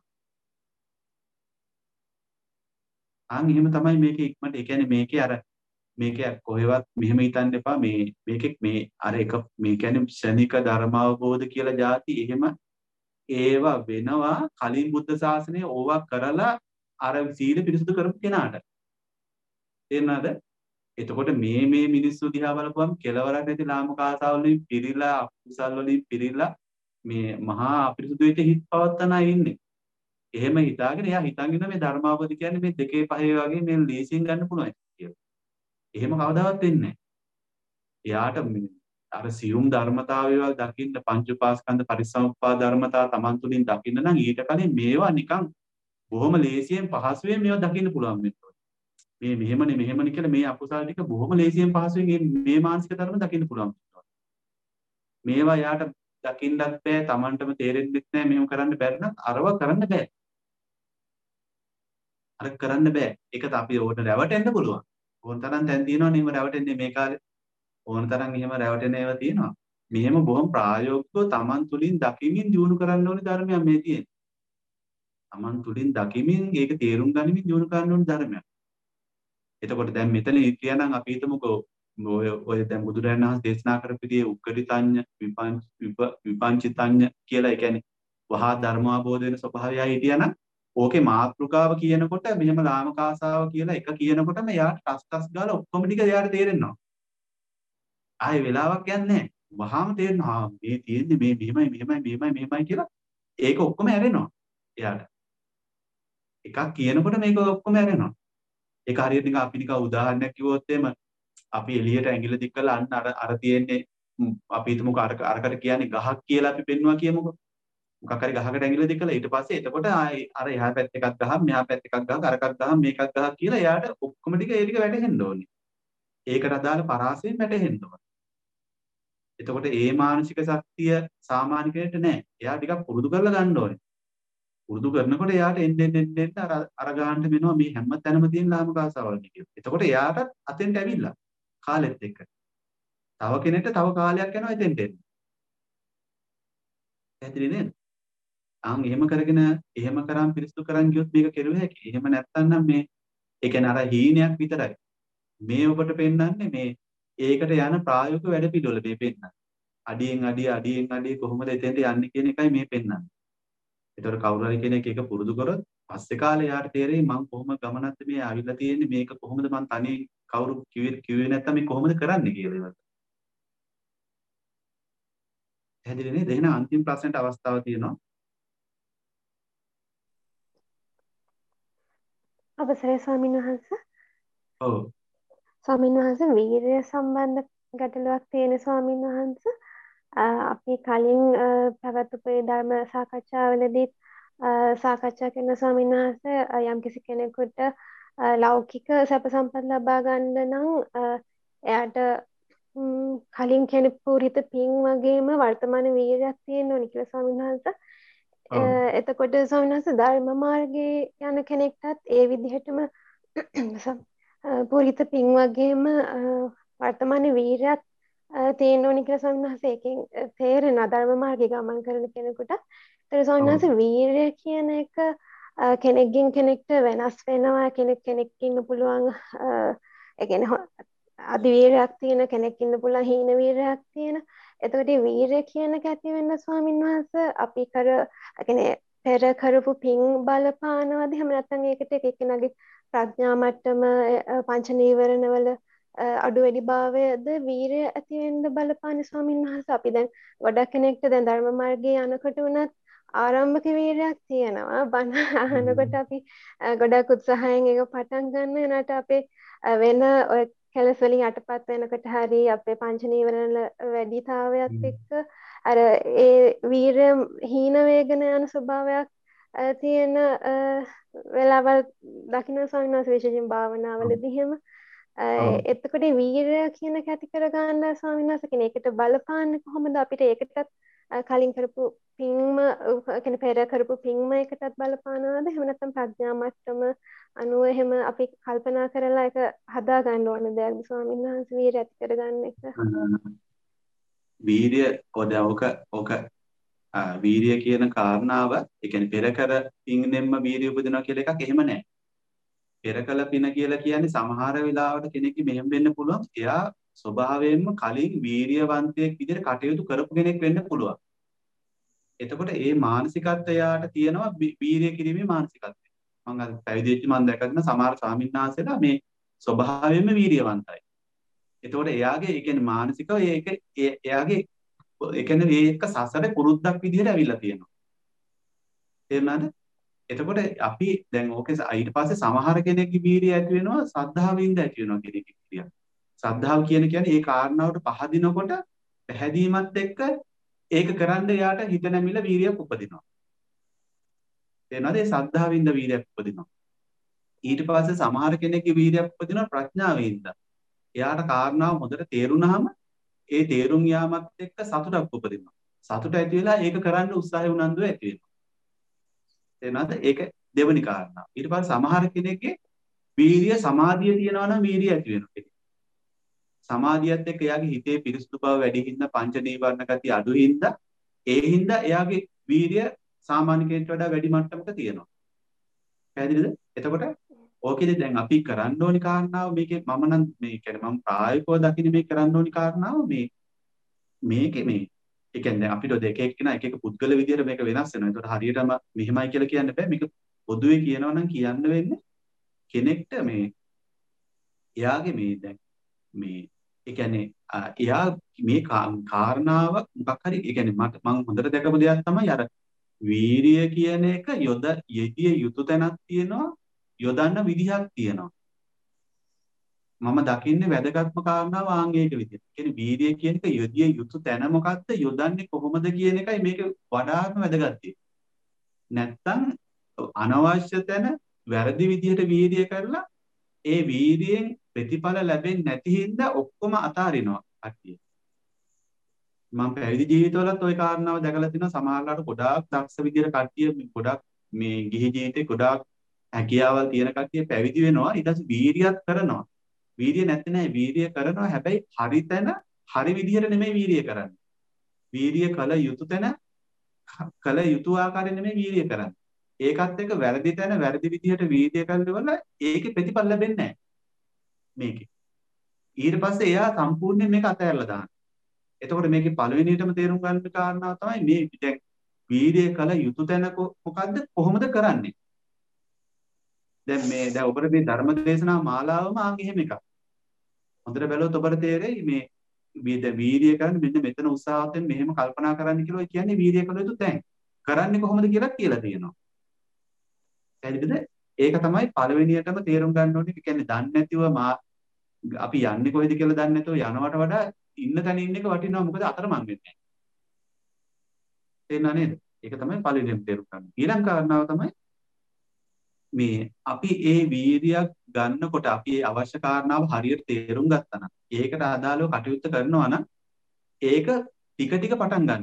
ආන් එහෙම තමයි මේකේ ඉක්මනට ඒ කියන්නේ මේකේ අර මේකේ කොහෙවත් මෙහෙම හිතන්න එපා මේ මේකේ මේ අර එක මේ කියන්නේ ශනික ධර්මාවබෝධ කියලා જાති එහෙම ඒවා වෙනවා කලින් බුද්ධ ශාසනය ඕවා කරලා අර සීල පිරිසුදු කරපු කෙනාට. තේරුණාද? එතකොට මේ මේ මිනිස්සු දිහා බලපුවම කෙලවරක් නැති ලාමක ආසාව වලින් පිරීලා අකුසල් වලින් පිරීලා මේ මහා අපිරිසුදු වෙච්ච හිත් පවත්තන අය ඉන්නේ. එහෙම හිතාගෙන එයා හිතන් මේ ධර්මාවබෝධ කියන්නේ මේ දෙකේ පහේ වගේ මේ ලීසින් ගන්න පුළුවන් කියලා. එහෙම කවදාවත් වෙන්නේ නැහැ. එයාට අර සියුම් ධර්මතාවයවල් දකින්න පංච උපාස්කන්ධ පරිසම්පාද ධර්මතා Taman තුලින් දකින්න නම් ඊට කලින් මේවා නිකන් බොහොම ලේසියෙන් පහසුවෙන් මේවා දකින්න පුළුවන් වෙන්න ඕනේ. මේ මෙහෙමනේ මෙහෙමනේ කියලා මේ අකුසල ටික බොහොම ලේසියෙන් පහසුවෙන් මේ මානසික ධර්ම දකින්න පුළුවන්. මේවා යාට දකින්නත් බෑ Tamanටම තේරෙන්නේ නැහැ මෙහෙම කරන්න බැරි නම් අරව කරන්න බෑ. අර කරන්න බෑ. ඒකත් අපි ඕකට රැවටෙන්න පුළුවන්. ඕන තරම් තැන් තියෙනවනේ එහෙම රැවටෙන්නේ මේ කාලේ. ඕන තරම් එහෙම රැවටෙන ඒවා තියෙනවා. මෙහෙම බොහොම ප්‍රායෝගිකව Taman තුලින් දකිමින් දියුණු කරන්න ඕනේ ධර්මයක් මේ තියෙන්නේ. Taman තුලින් දකිමින් ඒක තේරුම් ගනිමින් දියුණු කරන්න ඕනේ ධර්මයක්. එතකොට දැන් මෙතන කියනනම් අපි හිතමුකෝ ඔය ඔය දැන් බුදුරජාණන් වහන්සේ දේශනා කරපිටියේ උක්කටිතඤ්ඤ විපංච විපංචිතඤ්ඤ කියලා ඒ කියන්නේ වහා ධර්ම අවබෝධ වෙන ස්වභාවයයි හිටියනම් ඕකේ මාත්‍රිකාව කියනකොට මෙහෙම ලාමක ආසාව කියලා එක කියනකොටම එයාට ටස් ටස් ගාලා ඔක්කොම ටික එයාට තේරෙනවා. ආයේ වෙලාවක් යන්නේ නැහැ. වහාම තේරෙනවා මේ තියෙන්නේ මේ මෙහෙමයි මෙහෙමයි මෙහෙමයි මෙහෙමයි කියලා ඒක ඔක්කොම ඇරෙනවා එයාට. එකක් කියනකොට මේක ඔක්කොම ඇරෙනවා. ඒක හරියට නිකන් අපි නිකන් උදාහරණයක් කිව්වොත් එහෙම අපි එළියට ඇඟිල්ල දික් කරලා අන්න අර අර තියෙන්නේ අපි හිතමුකෝ අර අරකට කියන්නේ ගහක් කියලා අපි පෙන්නවා කියමුකෝ. මොකක් හරි ගහකට ඇඟිල්ල දික් කළා ඊට පස්සේ එතකොට ආයි අර එහා පැත්ත එකක් ගහම මෙහා පැත්ත එකක් ගහම අරකක් ගහම මේකක් ගහක් කියලා එයාට ඔක්කොම ටික ඒ ටික වැටහෙන්න ඕනේ. ඒකට අදාළ පරාසයෙන් වැටහෙන්න ඕනේ. එතකොට ඒ මානසික ශක්තිය සාමාන්‍ය කෙනෙක්ට නැහැ. එයා ටිකක් පුරුදු කරලා ගන්න ඕනේ. පුරුදු කරනකොට එයාට එන්න එන්න එන්න අර අර ගන්නට වෙනවා මේ හැම තැනම තියෙන ලාමක ආසාවල් ටික. එතකොට එයාට අතෙන්ට ඇවිල්ලා කාලෙත් එක්ක. තව කෙනෙක්ට තව කාලයක් යනවා එතෙන්ට එන්න. පැහැදිලි නේද? ආන් එහෙම කරගෙන එහෙම කරන් පිරිසුදු කරන් ගියොත් මේක කෙරුවේ හැකි. එහෙම නැත්නම් නම් මේ ඒ කියන්නේ අර හීනයක් විතරයි. මේ ඔබට පෙන්වන්නේ මේ ඒකට යන ප්‍රායෝගික වැඩ පිළිවෙල මේ පෙන්වන්නේ. අඩියෙන් අඩිය අඩියෙන් අඩිය කොහොමද එතෙන්ට යන්නේ කියන එකයි මේ පෙන්වන්නේ. ඒතකොට කවුරු හරි කෙනෙක් ඒක පුරුදු කරොත් පස්සේ කාලේ යාට තේරෙයි මම කොහොම ගමනක්ද මේ ආවිල්ලා තියෙන්නේ මේක කොහොමද මං තනියෙන් කවුරු කිව්වේ කිව්වේ නැත්තම් මේ කොහොමද කරන්නේ කියලා ඒවත්. පැහැදිලි නේද? එහෙනම් අන්තිම ප්‍රශ්නෙට අවස්ථාව තියෙනවා. අවසරයි ස්වාමීන් වහන්සේ. ඔව්. ස්වාමීන් වහන්සේ වීර්ය සම්බන්ධ ගැටලුවක් තියෙන ස්වාමීන් වහන්සේ. අපි කලින් පැවැත්වපු ධර්ම සාකච්ඡාවලදී සාකච්ඡා කරන ස්වාමීන් වහන්සේ යම්කිසි කෙනෙකුට ලෞකික සැප සම්පත් ලබා ගන්න නම් එයාට කලින් කෙනෙක් පුරිත පින් වගේම වර්තමාන වීර්යයක් තියෙන්න ඕනි කියලා ස්වාමීන් වහන්සේ. එතකොට ස්වාමීන් වහන්සේ ධර්ම මාර්ගයේ යන කෙනෙක්ටත් ඒ විදිහටම පුරිත පින් වගේම වර්තමාන වීර්යයක් තියෙන්න ඕනි කියලා ස්වාමීන් වහන්සේ එකෙන් තේරෙන ධර්ම මාර්ගයේ ගමන් කරන කෙනෙකුට. ඒතර ස්වාමීන් වහන්සේ වීර්යය කියන එක කෙනෙක්ගෙන් කෙනෙක්ට වෙනස් වෙනවා. කෙනෙක් කෙනෙක් ඉන්න පුළුවන් ඒ කියන්නේ අධි වීර්යයක් තියෙන කෙනෙක් ඉන්න පුළුවන් හීන වීර්යයක් තියෙන. එතකොට මේ වීර්යය කියන එක ඇති වෙන්න ස්වාමීන් වහන්සේ අපි කර ඒ කියන්නේ පෙර කරපු පින් බලපානවද එහෙම නැත්නම් ඒකට එක එක්කෙනාගේ ප්‍රඥා මට්ටම පංච නීවරණ වල අඩු වැඩි භාවයද වීරය ඇති වෙන්න බලපාන ස්වාමීන් වහන්සේ. අපි දැන් ගොඩක් කෙනෙක්ට දැන් ධර්ම මාර්ගයේ යනකොට උනත් ආරම්භක වීරයක් තියෙනවා. බණ අහනකොට අපි ගොඩක් උත්සාහයෙන් ඒක පටන් ගන්න එනට අපේ වෙන ඔය කෙලස් වලින් යටපත් වෙනකොට හරි අපේ පංච නීවරණ වැඩිතාවයත් එක්ක අර ඒ වීර හීන වේගන යන ස්වභාවයක් තියෙන වෙලාවල් දකින්න ස්වාමීන් වහන්සේ විශේෂයෙන් භාවනාවලදී එහෙම එතකොට වීරය කියන කැටි කර ගන්න ස්වාමීන් වහන්සේ කෙනෙක්ට බලපාන්නේ කොහොමද අපිට ඒකටත් කලින් කරපු පින්ම කියන්නේ පෙර කරපු පින්ම එකටත් බලපානවද එහෙම නැත්නම් ප්‍රඥා මට්ටම අනුව එහෙම අපි කල්පනා කරලා ඒක හදා ගන්න ඕන දෙයක්ද ස්වාමීන් වහන්සේ වීරය ඇති කරගන්න එක. වීරය ඔද ඔක ඔක වීරය කියන කාරණාව ඒ කියන්නේ පෙර කර පින්නෙම්ම වීරය උපදිනවා කියලා එකක් එහෙම නැහැ. පෙර කළ පින කියලා කියන්නේ සමහර වෙලාවට කෙනෙක්ගේ මෙහෙම වෙන්න පුළුවන්. එයා ස්වභාවයෙන්ම කලින් වීරියවන්තයෙක් විදිහට කටයුතු කරපු කෙනෙක් වෙන්න පුළුවන්. එතකොට ඒ මානසිකත්වය යාට තියෙනවා වීරිය කිරීමේ මානසිකත්වය. මම අද පැවිදි වෙච්ච මම දැකගෙන සමහර ස්වාමීන් වහන්සේලා මේ ස්වභාවයෙන්ම වීරියවන්තයි. එතකොට එයාගේ ඒ කියන්නේ මානසිකව ඒක එයාගේ ඒ කියන්නේ මේක සසරේ පුරුද්දක් විදිහට ඇවිල්ලා තියෙනවා. තේරුණාද? එතකොට අපි දැන් ඕකේ ඊට පස්සේ සමහර කෙනෙක්ගේ වීරිය ඇති වෙනවා සද්ධාවෙන්ද ඇති වෙනවා කියන එක කියනවා. සද්ධාව කියන කියන්නේ ඒ කාරණාවට පහදිනකොට පැහැදීමත් එක්ක ඒක කරන්න යාට හිත නැමිලා වීරියක් උපදිනවා. එනවාද ඒ සද්ධාවෙන්ද වීරියක් උපදිනවා. ඊට පස්සේ සමහර කෙනෙක්ගේ වීරියක් උපදිනවා ප්‍රඥාවෙන්ද. එයාට කාරණාව හොඳට තේරුණාම ඒ තේරුම් යාමත් එක්ක සතුටක් උපදිනවා. සතුට ඇති වෙලා ඒක කරන්න උත්සාහය උනන්දුව ඇති වෙනවා. එනවාද ඒක දෙවෙනි කාරණාව. ඊට පස්සේ සමහර කෙනෙක්ගේ වීරිය සමාධිය තියනවා නම් වීරිය ඇති වෙනවා. සමාධියත් එක්ක එයාගේ හිතේ පිරිසුදු බව වැඩි හින්දා පංච නීවරණ ගතිය අඩු හින්දා ඒ හින්දා එයාගේ වීරිය සාමාන්‍ය කෙනෙක්ට වඩා වැඩි මට්ටමක තියෙනවා. පැහැදිලිද? එතකොට ඕකේදී දැන් අපි කරන්න ඕනි කාරණාව මේකේ මම නම් මේ කියන්නේ මම ප්‍රායෝගිකව දකින්නේ මේ කරන්න ඕනි කාරණාව මේ මේකේ මේ ඒ කියන්නේ අපිට දෙක එක්කිනා එක එක පුද්ගල විදියට මේක වෙනස් වෙනවා. ඒකට හරියටම මෙහෙමයි කියලා කියන්න බෑ. මේක පොදුවේ කියනවා නම් කියන්න වෙන්නේ කෙනෙක්ට මේ එයාගේ මේ දැන් මේ ඒ කියන්නේ එයා මේ කාරණාව මොකක් හරි ඒ කියන්නේ මට මම හොඳට දැකපු දෙයක් තමයි අර වීරිය කියන එක යොද යෙදිය යුතු තැනක් තියෙනවා යොදන්න විදිහක් තියෙනවා. මම දකින්නේ වැදගත්ම කාරණාව ආංගික විදියට. ඒ කියන්නේ වීරිය කියන එක යොදිය යුතු තැන මොකක්ද යොදන්නේ කොහොමද කියන එකයි මේක වඩාත්ම වැදගත් නැත්තම් අනවශ්‍ය තැන වැරදි විදියට වීරිය කරලා ඒ වීරියෙන් ප්‍රතිඵල ලැබෙන්නේ නැති හින්දා ඔක්කොම අතාරිනවා කට්ටිය. මම පැවිදි ජීවිතවලත් ওই කාරණාව දැකලා තිනවා සමහරවිට ගොඩාක් දක්ෂ විදියට කට්ටිය ගොඩාක් මේ ගිහි ජීවිතේ ගොඩාක් හැකියාවල් තියෙන කට්ටිය පැවිදි වෙනවා ඊට පස්සේ වීරියක් කරනවා. වීර්ය නැත්තේ නෑ. වීර්ය කරනවා හැබැයි හරි තැන හරි විදිහට නෙමෙයි වීර්ය කරන්නේ. වීර්ය කළ යුතු තැන කළ යුතු ආකාරයෙන් නෙමෙයි වීර්ය කරන්නේ. ඒකත් එක්ක වැරදි තැන වැරදි විදිහට වීර්ය කරනවල ඒකේ ප්‍රතිඵල ලැබෙන්නේ නැහැ මේකේ. ඊට පස්සේ එයා සම්පූර්ණයෙන් මේක අතහැරලා දානවා. එතකොට මේකේ පළවෙනියටම තේරුම් ගන්න කාරණාව තමයි මේ දැන් වීර්ය කළ යුතු තැන මොකද්ද කොහොමද කරන්නේ? දැන් මේ දැන් ඔබට මේ ධර්ම දේශනා මාලාවම ආන් එහෙම එකක්. හොඳට බැලුවොත් ඔබට තේරෙයි මේ මේ දැන් වීර්ය කරන්නේ මෙන්න මෙතන උත්සාහයෙන් මෙහෙම කල්පනා කරන්න කියලා ඔය කියන්නේ වීර්ය කළ යුතු තැන්. කරන්නේ කොහොමද කියලා කියලා තියෙනවා. හරිද? ඒක තමයි පළවෙනියටම තේරුම් ගන්න ඕනේ. ඒ කියන්නේ දන්නේ නැතිව මා අපි යන්නේ කොහෙද කියලා දන්නේ නැතුව යනවට වඩා ඉන්න තැන ඉන්න එක වටිනවා. මොකද අතරමං වෙන්නේ නැහැ. තේරුණා නේද? ඒක තමයි පළවෙනිම තේරුම් ගන්න. ඊළඟ කාරණාව තමයි මේ අපි ඒ වීර්යයක් ගන්නකොට අපි ඒ අවශ්‍ය කාරණාව හරියට තේරුම් ගත්තා නම් ඒකට අදාළව කටයුතු කරනවා නම් ඒක ටික ටික පටන් ගන්න.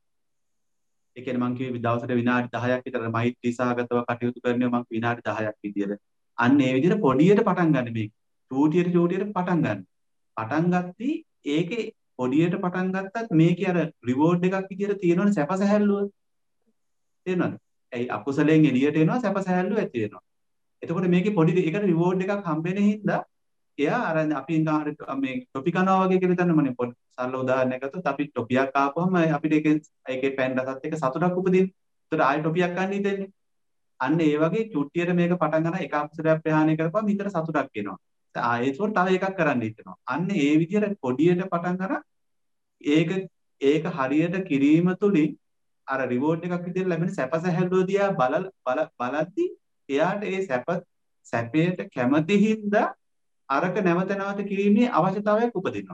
ඒ කියන්නේ මං කිව්වේ දවසට විනාඩි දහයක් විතර මෛත්‍රී සහගතව කටයුතු කරනවා මං විනාඩි දහයක් විදියට. අන්න ඒ විදිහට පොඩියට පටන් ගන්න මේක. චූටියට චූටියට පටන් ගන්න. පටන් ගත්තී ඒකේ පොඩියට පටන් ගත්තත් මේකේ අර රිවෝඩ් එකක් විදියට තියෙනවනේ සැපසහැල්ලුව. තේරෙනවද? ඒ අකුසලයෙන් එළියට එනවා සැපසහැල්ලුව ඇති වෙනවා. එතකොට මේකේ පොඩි ඒකට රිවෝඩ් එකක් හම්බෙන හින්දා එයා අර අපි මේ ටොපි කනවා වගේ කියලා හිතන්නමනේ පොඩි සරල උදාහරණයක් ගත්තොත් අපි ටොපියක් ආපුවම අපිට ඒකේ ඒකේ පෑන් රසත් එක්ක සතුටක් උපදින්න. ඒතර ආයෙ ටොපියක් ගන්න හිතෙන්නේ. අන්න ඒ වගේ චුට්ටියට මේක පටන් ගන්න එක අකුසලයක් ප්‍රහාණය කරපුවම හිතට සතුටක් එනවා. ආයෙත් තව එකක් කරන්න හිතෙනවා. අන්න ඒ විදිහට පොඩියට පටන් ගන්න ඒක ඒක හරියට කිරීම තුලින් අර රිවෝඩ් එකක් විදිහට ලැබෙන සැපසහැල්ලුව දිහා බල බල බලද්දි එයාට ඒ සැප සැපයට කැමති හින්දා අරක නැවත නැවත කිරීමේ අවශ්‍යතාවයක් උපදිනවා.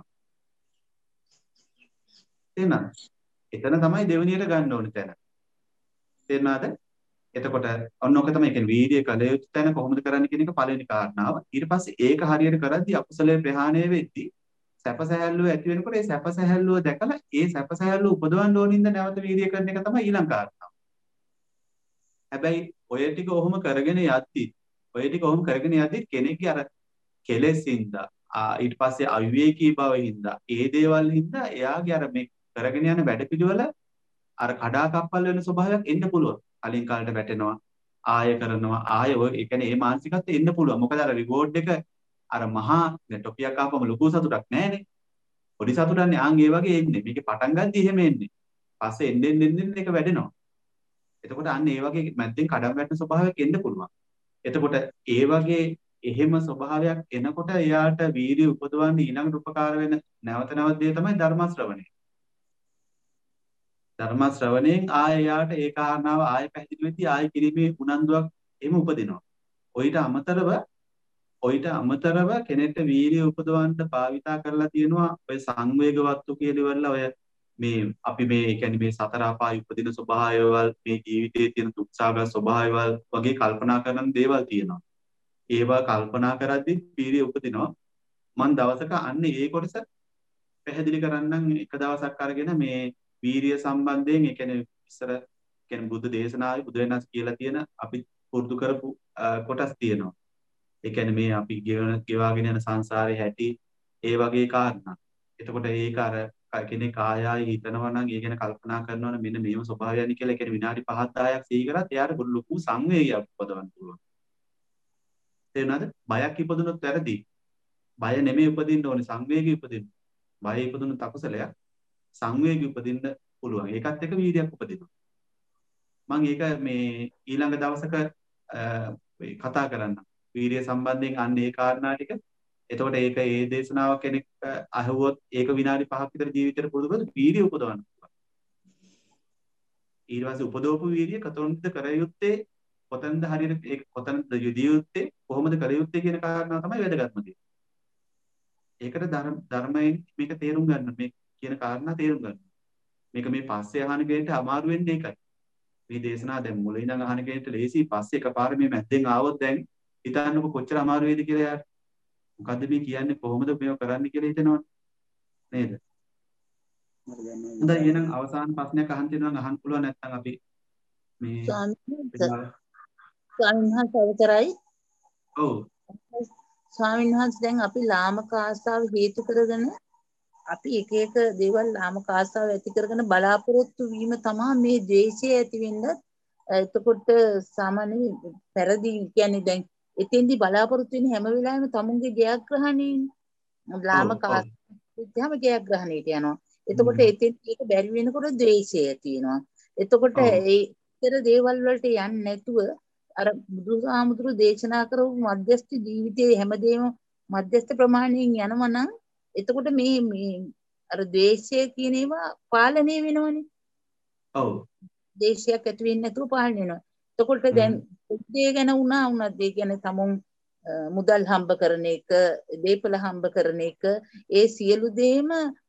තේරුණාද? එතන තමයි දෙවෙනියට ගන්න ඕනේ තැන. තේරුණාද? එතකොට ඔන්න ඔක තමයි කියන්නේ වීර්ය කළ යුතු තැන කොහොමද කරන්නේ කියන එක පළවෙනි කාරණාව. ඊට පස්සේ ඒක හරියට කරද්දී අකුසලයේ ප්‍රහාණය වෙද්දී සැපසහැල්ලුව ඇති වෙනකොට ඒ සැපසහැල්ලුව දැකලා ඒ සැපසහැල්ලුව උපදවන්න ඕනින්ද නැවත වීර්ය කරන එක තමයි ඊළඟ කාරණාව. හැබැයි ඔය ටික ඔහොම කරගෙන යද්දි ඔය ටික ඔහොම කරගෙන යද්දි කෙනෙක්ගේ අර කෙලෙසින්ද ඊට පස්සේ අවිවේකී බවින්ද ඒ දේවල් හින්දා එයාගේ අර මේ කරගෙන යන වැඩපිළිවෙල අර කඩාකප්පල් වෙන ස්වභාවයක් එන්න පුළුවන්. කලින් කාලට වැටෙනවා ආය කරනවා ආය ඔය ඒ කියන්නේ මේ මානසිකත්වය එන්න පුළුවන්. මොකද අර රිවෝඩ් එක අර මහා ටොපියක් ආපම ලොකු සතුටක් නැහැනේ. පොඩි සතුටන්නේ ආන් ඒ වගේ එන්නේ. මේකේ පටන් ගන්නදී එහෙම එන්නේ. පස්සේ එන්න එන්න එන්න එක වැඩෙනවා. එතකොට අන්න ඒ වගේ මැද්දෙන් කඩම් වැටෙන ස්වභාවයක් එන්න පුළුවන්. එතකොට ඒ වගේ එහෙම ස්වභාවයක් එනකොට එයාට වීර්ය උපදවන්න ඊළඟට උපකාර වෙන නැවත නැවත දේ තමයි ධර්ම ශ්‍රවණය. ධර්ම ශ්‍රවණයෙන් ආය එයාට ඒ කාරණාව ආය පැහැදිලි වෙද්දී ආය කිරීමේ උනන්දුවක් එහෙම උපදිනවා. ඔయిత අමතරව ඔయిత අමතරව කෙනෙක්ට වීර්ය උපදවන්න භාවිතා කරලා තියෙනවා ඔය සංවේග වත්තු කියලා ඔය මේ අපි මේ කියන්නේ මේ සතර අපාය උපදින ස්වභාවයවල් මේ ජීවිතයේ තියෙන දුක්සාගත ස්වභාවයවල් වගේ කල්පනා කරන දේවල් තියෙනවා. ඒවා කල්පනා කරද්දී වීර්ය උපදිනවා. මම දවසක අන්න ඒ කොටස පැහැදිලි කරන්නම් එක දවසක් අරගෙන මේ වීර්ය සම්බන්ධයෙන් ඒ කියන්නේ ඉස්සර කියන්නේ බුද්ධ දේශනාවේ බුදු වෙනස් කියලා තියෙන අපි පුරුදු කරපු කොටස් තියෙනවා. ඒ කියන්නේ මේ අපි ගෙවන ගෙවාගෙන යන සංසාරේ හැටි ඒ වගේ කාරණා. එතකොට ඒක අර කෙනෙක් ආයයි හිතනවා නම් ඒ ගැන කල්පනා කරනවා නම් මෙන්න මේව ස්වභාවයනි කියලා ඒ කියන්නේ විනාඩි පහක් දහයක් සිහි කරත් එයාට ලොකු සංවේගයක් උපදවන්න පුළුවන්. තේරුණාද? බයක් ඉපදුනොත් වැරදි. බය නෙමෙයි උපදින්න ඕනේ සංවේගය උපදින්න. බය ඉපදුනොත් අකුසලයක්. සංවේගය උපදින්න පුළුවන්. ඒකත් එක වීර්යයක් උපදිනවා. මම ඒක මේ ඊළඟ දවසක කතා කරන්න. වීර්ය සම්බන්ධයෙන් අන්න ඒ කාරණා ටික. එතකොට ඒක ඒ දේශනාව කෙනෙක් අහුවොත් ඒක විනාඩි පහක් විතර ජීවිතේට පුරුදු කරලා වීර්ය උපදවන්න පුළුවන්. ඊට පස්සේ උපදවපු වීර්ය කතොන්ද කර යුත්තේ කොතනද හරියට ඒක කොතනද යෙදිය යුත්තේ කොහොමද කර යුත්තේ කියන කාරණා තමයි වැදගත්ම දේ. ඒකට ධර්මයෙන් මේක තේරුම් ගන්න මේ කියන කාරණා තේරුම් ගන්න. මේක මේ පස්සේ අහන කෙනෙක්ට අමාරු වෙන්නේ ඒකයි. මේ දේශනා දැන් මුලින් ඉඳන් අහන කෙනෙක්ට ලේසි පස්සේ එකපාර මේ මැද්දෙන් ආවොත් දැන් හිතන්නකො කොච්චර අමාරු වේද කියලා යාට. මොකද්ද මේ කියන්නේ කොහොමද මේව කරන්න කියලා හිතනවනේ. නේද? හොඳයි එහෙනම් අවසාන ප්‍රශ්නයක් අහන්න තියෙනවා නම් අහන්න පුළුවන් නැත්නම් අපි මේ ස්වාමීන් වහන්සේ අවසරයි. ඔව්. ස්වාමීන් වහන්සේ දැන් අපි ලාමක ආසාව හේතු කරගෙන අපි එක එක දේවල් ලාමක ආසාව ඇති කරගෙන බලාපොරොත්තු වීම තමයි මේ ද්වේෂය ඇති වෙන්නත් එතකොට සාමාන්‍ය පෙරදි කියන්නේ දැන් එතෙන්දී බලාපොරොත්තු වෙන හැම වෙලාවෙම තමුන්ගේ ජයග්‍රහණේ ලාමක ආසාවෙම ජයග්‍රහණයට යනවා. එතකොට එතෙන් ඒක බැරි වෙනකොට ද්වේෂය ඇති වෙනවා. එතකොට ඒ ඉතර දේවල් වලට යන්නේ නැතුව අර බුදුහාමුදුරු දේශනා කරපු මධ්‍යස්ථ ජීවිතයේ හැමදේම මධ්‍යස්ථ ප්‍රමාණයෙන් යනවා නම් එතකොට මේ මේ අර ද්වේෂය කියන ඒවා පාලනය වෙනවනේ. ඔව්. ද්වේෂයක් ඇති වෙන්නේ නැතුව පාලනය වෙනවා. එතකොට දැන් උද්දේ ගැන වුණා වුණත් ඒ කියන්නේ තමුන් මුදල් හම්බ කරන එක, දීපල හම්බ කරන එක, ඒ සියලු දේම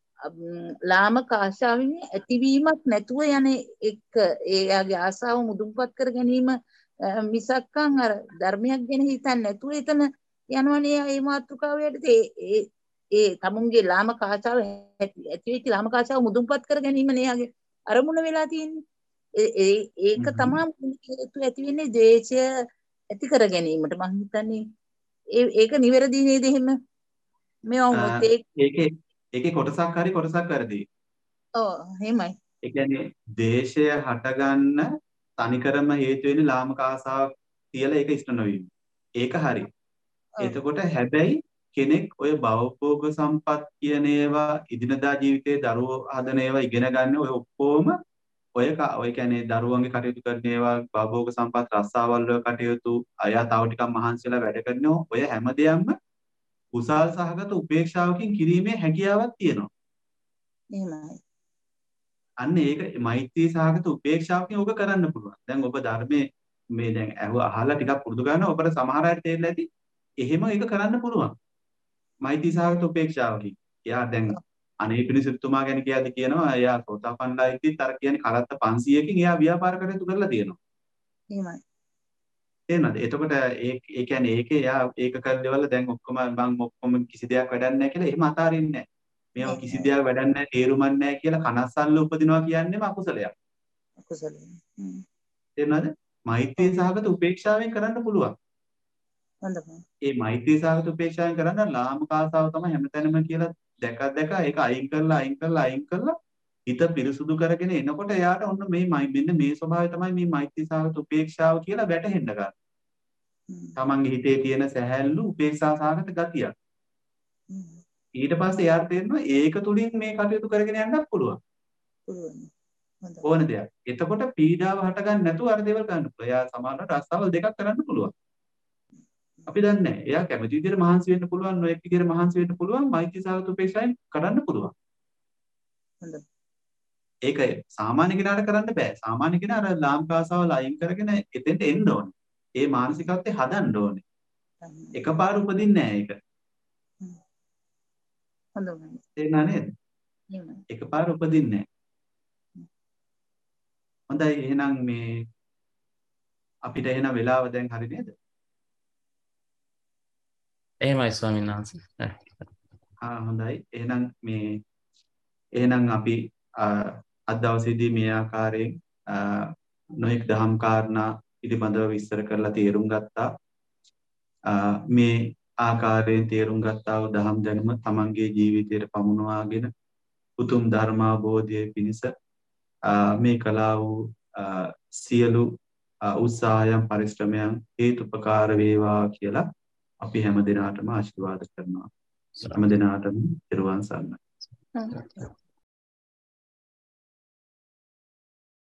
ලාමක ආශාවෙන් ඇතිවීමක් නැතුව යන එක එයාගේ ආශාව මුදුන්පත් කර ගැනීම මිසක්කන් අර ධර්මයක් ගැන හිතන්නේ නැතුව එතන යනවනේ ඒ මාතෘකාවයට ඒ ඒ තමුන්ගේ ලාමක ආශාව ඇති වෙච්ච ලාමක ආශාව මුදුන්පත් කර ගැනීමනේ එයාගේ අරමුණ වෙලා තියෙන්නේ. ඒ ඒක තමයි හේතු ඇති වෙන්නේ ද්වේෂය ඇති කර ගැනීමට. මම හිතන්නේ ඒ ඒක නිවැරදි නේද එහෙම? මේවා වුණොත් ඒකේ ඒකේ කොටසක් හරි කොටසක් වැරදි. ඔව් එහෙමයි. ඒ කියන්නේ දේශය හටගන්න තනිකරම හේතු වෙන්නේ ලාමක ආසාවක් කියලා ඒක ඉෂ්ට නොවීම. ඒක හරි. එතකොට හැබැයි කෙනෙක් ඔය භවභෝග සම්පත් කියන ඒවා ඉදිනදා ජීවිතේ දරුවෝ හදන ඒවා ඉගෙන ගන්න ඔය ඔක්කොම ඔය ඔය කියන්නේ දරුවන්ගේ කටයුතු කරන ඒවා භවභෝග සම්පත් රස්සාවල් වල කටයුතු අය තව ටිකක් මහන්සිලා වැඩ කරනවා. ඔය හැමදේම කුසල් සහගත උපේක්ෂාවකින් කිරීමේ හැකියාවක් තියෙනවා. එහෙමයි. අන්න ඒක මෛත්‍රී සහගත උපේක්ෂාවකින් ඔබ කරන්න පුළුවන්. දැන් ඔබ ධර්මයේ මේ දැන් අහුව අහලා ටිකක් පුරුදු කරනවා. ඔබට සමහර අයට තේරෙලා ඇති. එහෙම ඒක කරන්න පුළුවන්. මෛත්‍රී සහගත උපේක්ෂාවකින්. එයා දැන් අනේ පිණිසිතුමා ගැන කියද්දි කියනවා එයා සෝතාපන්නයිතිත් අර කියන්නේ කරත්ත පන්සීයකින් එයා ව්‍යාපාර කටයුතු කරලා තියෙනවා. එහෙමයි. තේරෙනවද? එතකොට ඒ ඒ කියන්නේ ඒකේ එයා ඒක කරලවල දැන් ඔක්කොම මම ඔක්කොම කිසි දෙයක් වැඩක් නැහැ කියලා එහෙම අතාරින්නේ නැහැ. මේවා කිසි දෙයක් වැඩක් නැහැ, තේරුමක් නැහැ කියලා කනස්සල්ල උපදිනවා කියන්නේම අකුසලයක්. අකුසලයක්. හ්ම්. තේරෙනවද? මෛත්‍රී සහගත උපේක්ෂාවෙන් කරන්න පුළුවන්. හොඳයි. ඒ මෛත්‍රී සහගත උපේක්ෂාවෙන් කරන්න ලාමක ආසාව තමයි හැමතැනම කියලා දැක දැක ඒක අයින් කරලා අයින් කරලා අයින් කරලා හිත පිරිසුදු කරගෙන එනකොට එයාට ඔන්න මේ මෙන්න මේ ස්වභාවය තමයි මේ මෛත්‍රී සහගත උපේක්ෂාව කියලා වැටහෙන්න ගන්න. තමන්ගේ හිතේ තියෙන සැහැල්ලු උපේක්ෂා සහගත ගතියක්. ඊට පස්සේ එයාට තේරෙනවා ඒක තුලින් මේ කටයුතු කරගෙන යන්නත් පුළුවන්. පුළුවන්. හොඳයි. ඕන දෙයක්. එතකොට පීඩාව හටගන්න නැතුව අර දේවල් කරන්න පුළුවන්. එයා සමහරවිට රස්සාවල් දෙකක් කරන්න පුළුවන්. අපි දන්නේ නැහැ. එයා කැමති විදිහට මහන්සි වෙන්න පුළුවන්, නොඑක් විදිහට මහන්සි වෙන්න පුළුවන්, මෛත්‍රී සහගත උපේක්ෂාවෙන් කරන්න පුළුවන්. හොඳයි. ඒක සාමාන්‍ය කෙනාට කරන්න බෑ. සාමාන්‍ය කෙනා අර ලාමක ආසාවල් අයින් කරගෙන එතෙන්ට එන්න ඕනේ. ඒ මානසිකත්වය හදන්න ඕනේ. එකපාර උපදින්නේ නැහැ ඒක. හොඳයි. තේරුණා නේද? එහෙමයි. එකපාර උපදින්නේ නැහැ. හොඳයි එහෙනම් මේ අපිට එහෙනම් වෙලාව දැන් හරි නේද? එහෙමයි ස්වාමීන් වහන්සේ. ආ හොඳයි. එහෙනම් මේ එහෙනම් අපි අද දවසේදී මේ ආකාරයෙන් නොඑක් දහම් කාරණා පිළිබඳව විස්තර කරලා තේරුම් ගත්තා. මේ ආකාරයෙන් තේරුම් ගත්තා වූ දහම් දැනුම තමන්ගේ ජීවිතයට පමුණවාගෙන උතුම් ධර්මාභෝධයේ පිණිස මේ කලා වූ සියලු උත්සාහයන් පරිශ්‍රමයන් හේතුපකාර වේවා කියලා අපි හැම දිනාටම ආශිර්වාද කරනවා. හැම දිනාටම පෙරවන් සරණයි.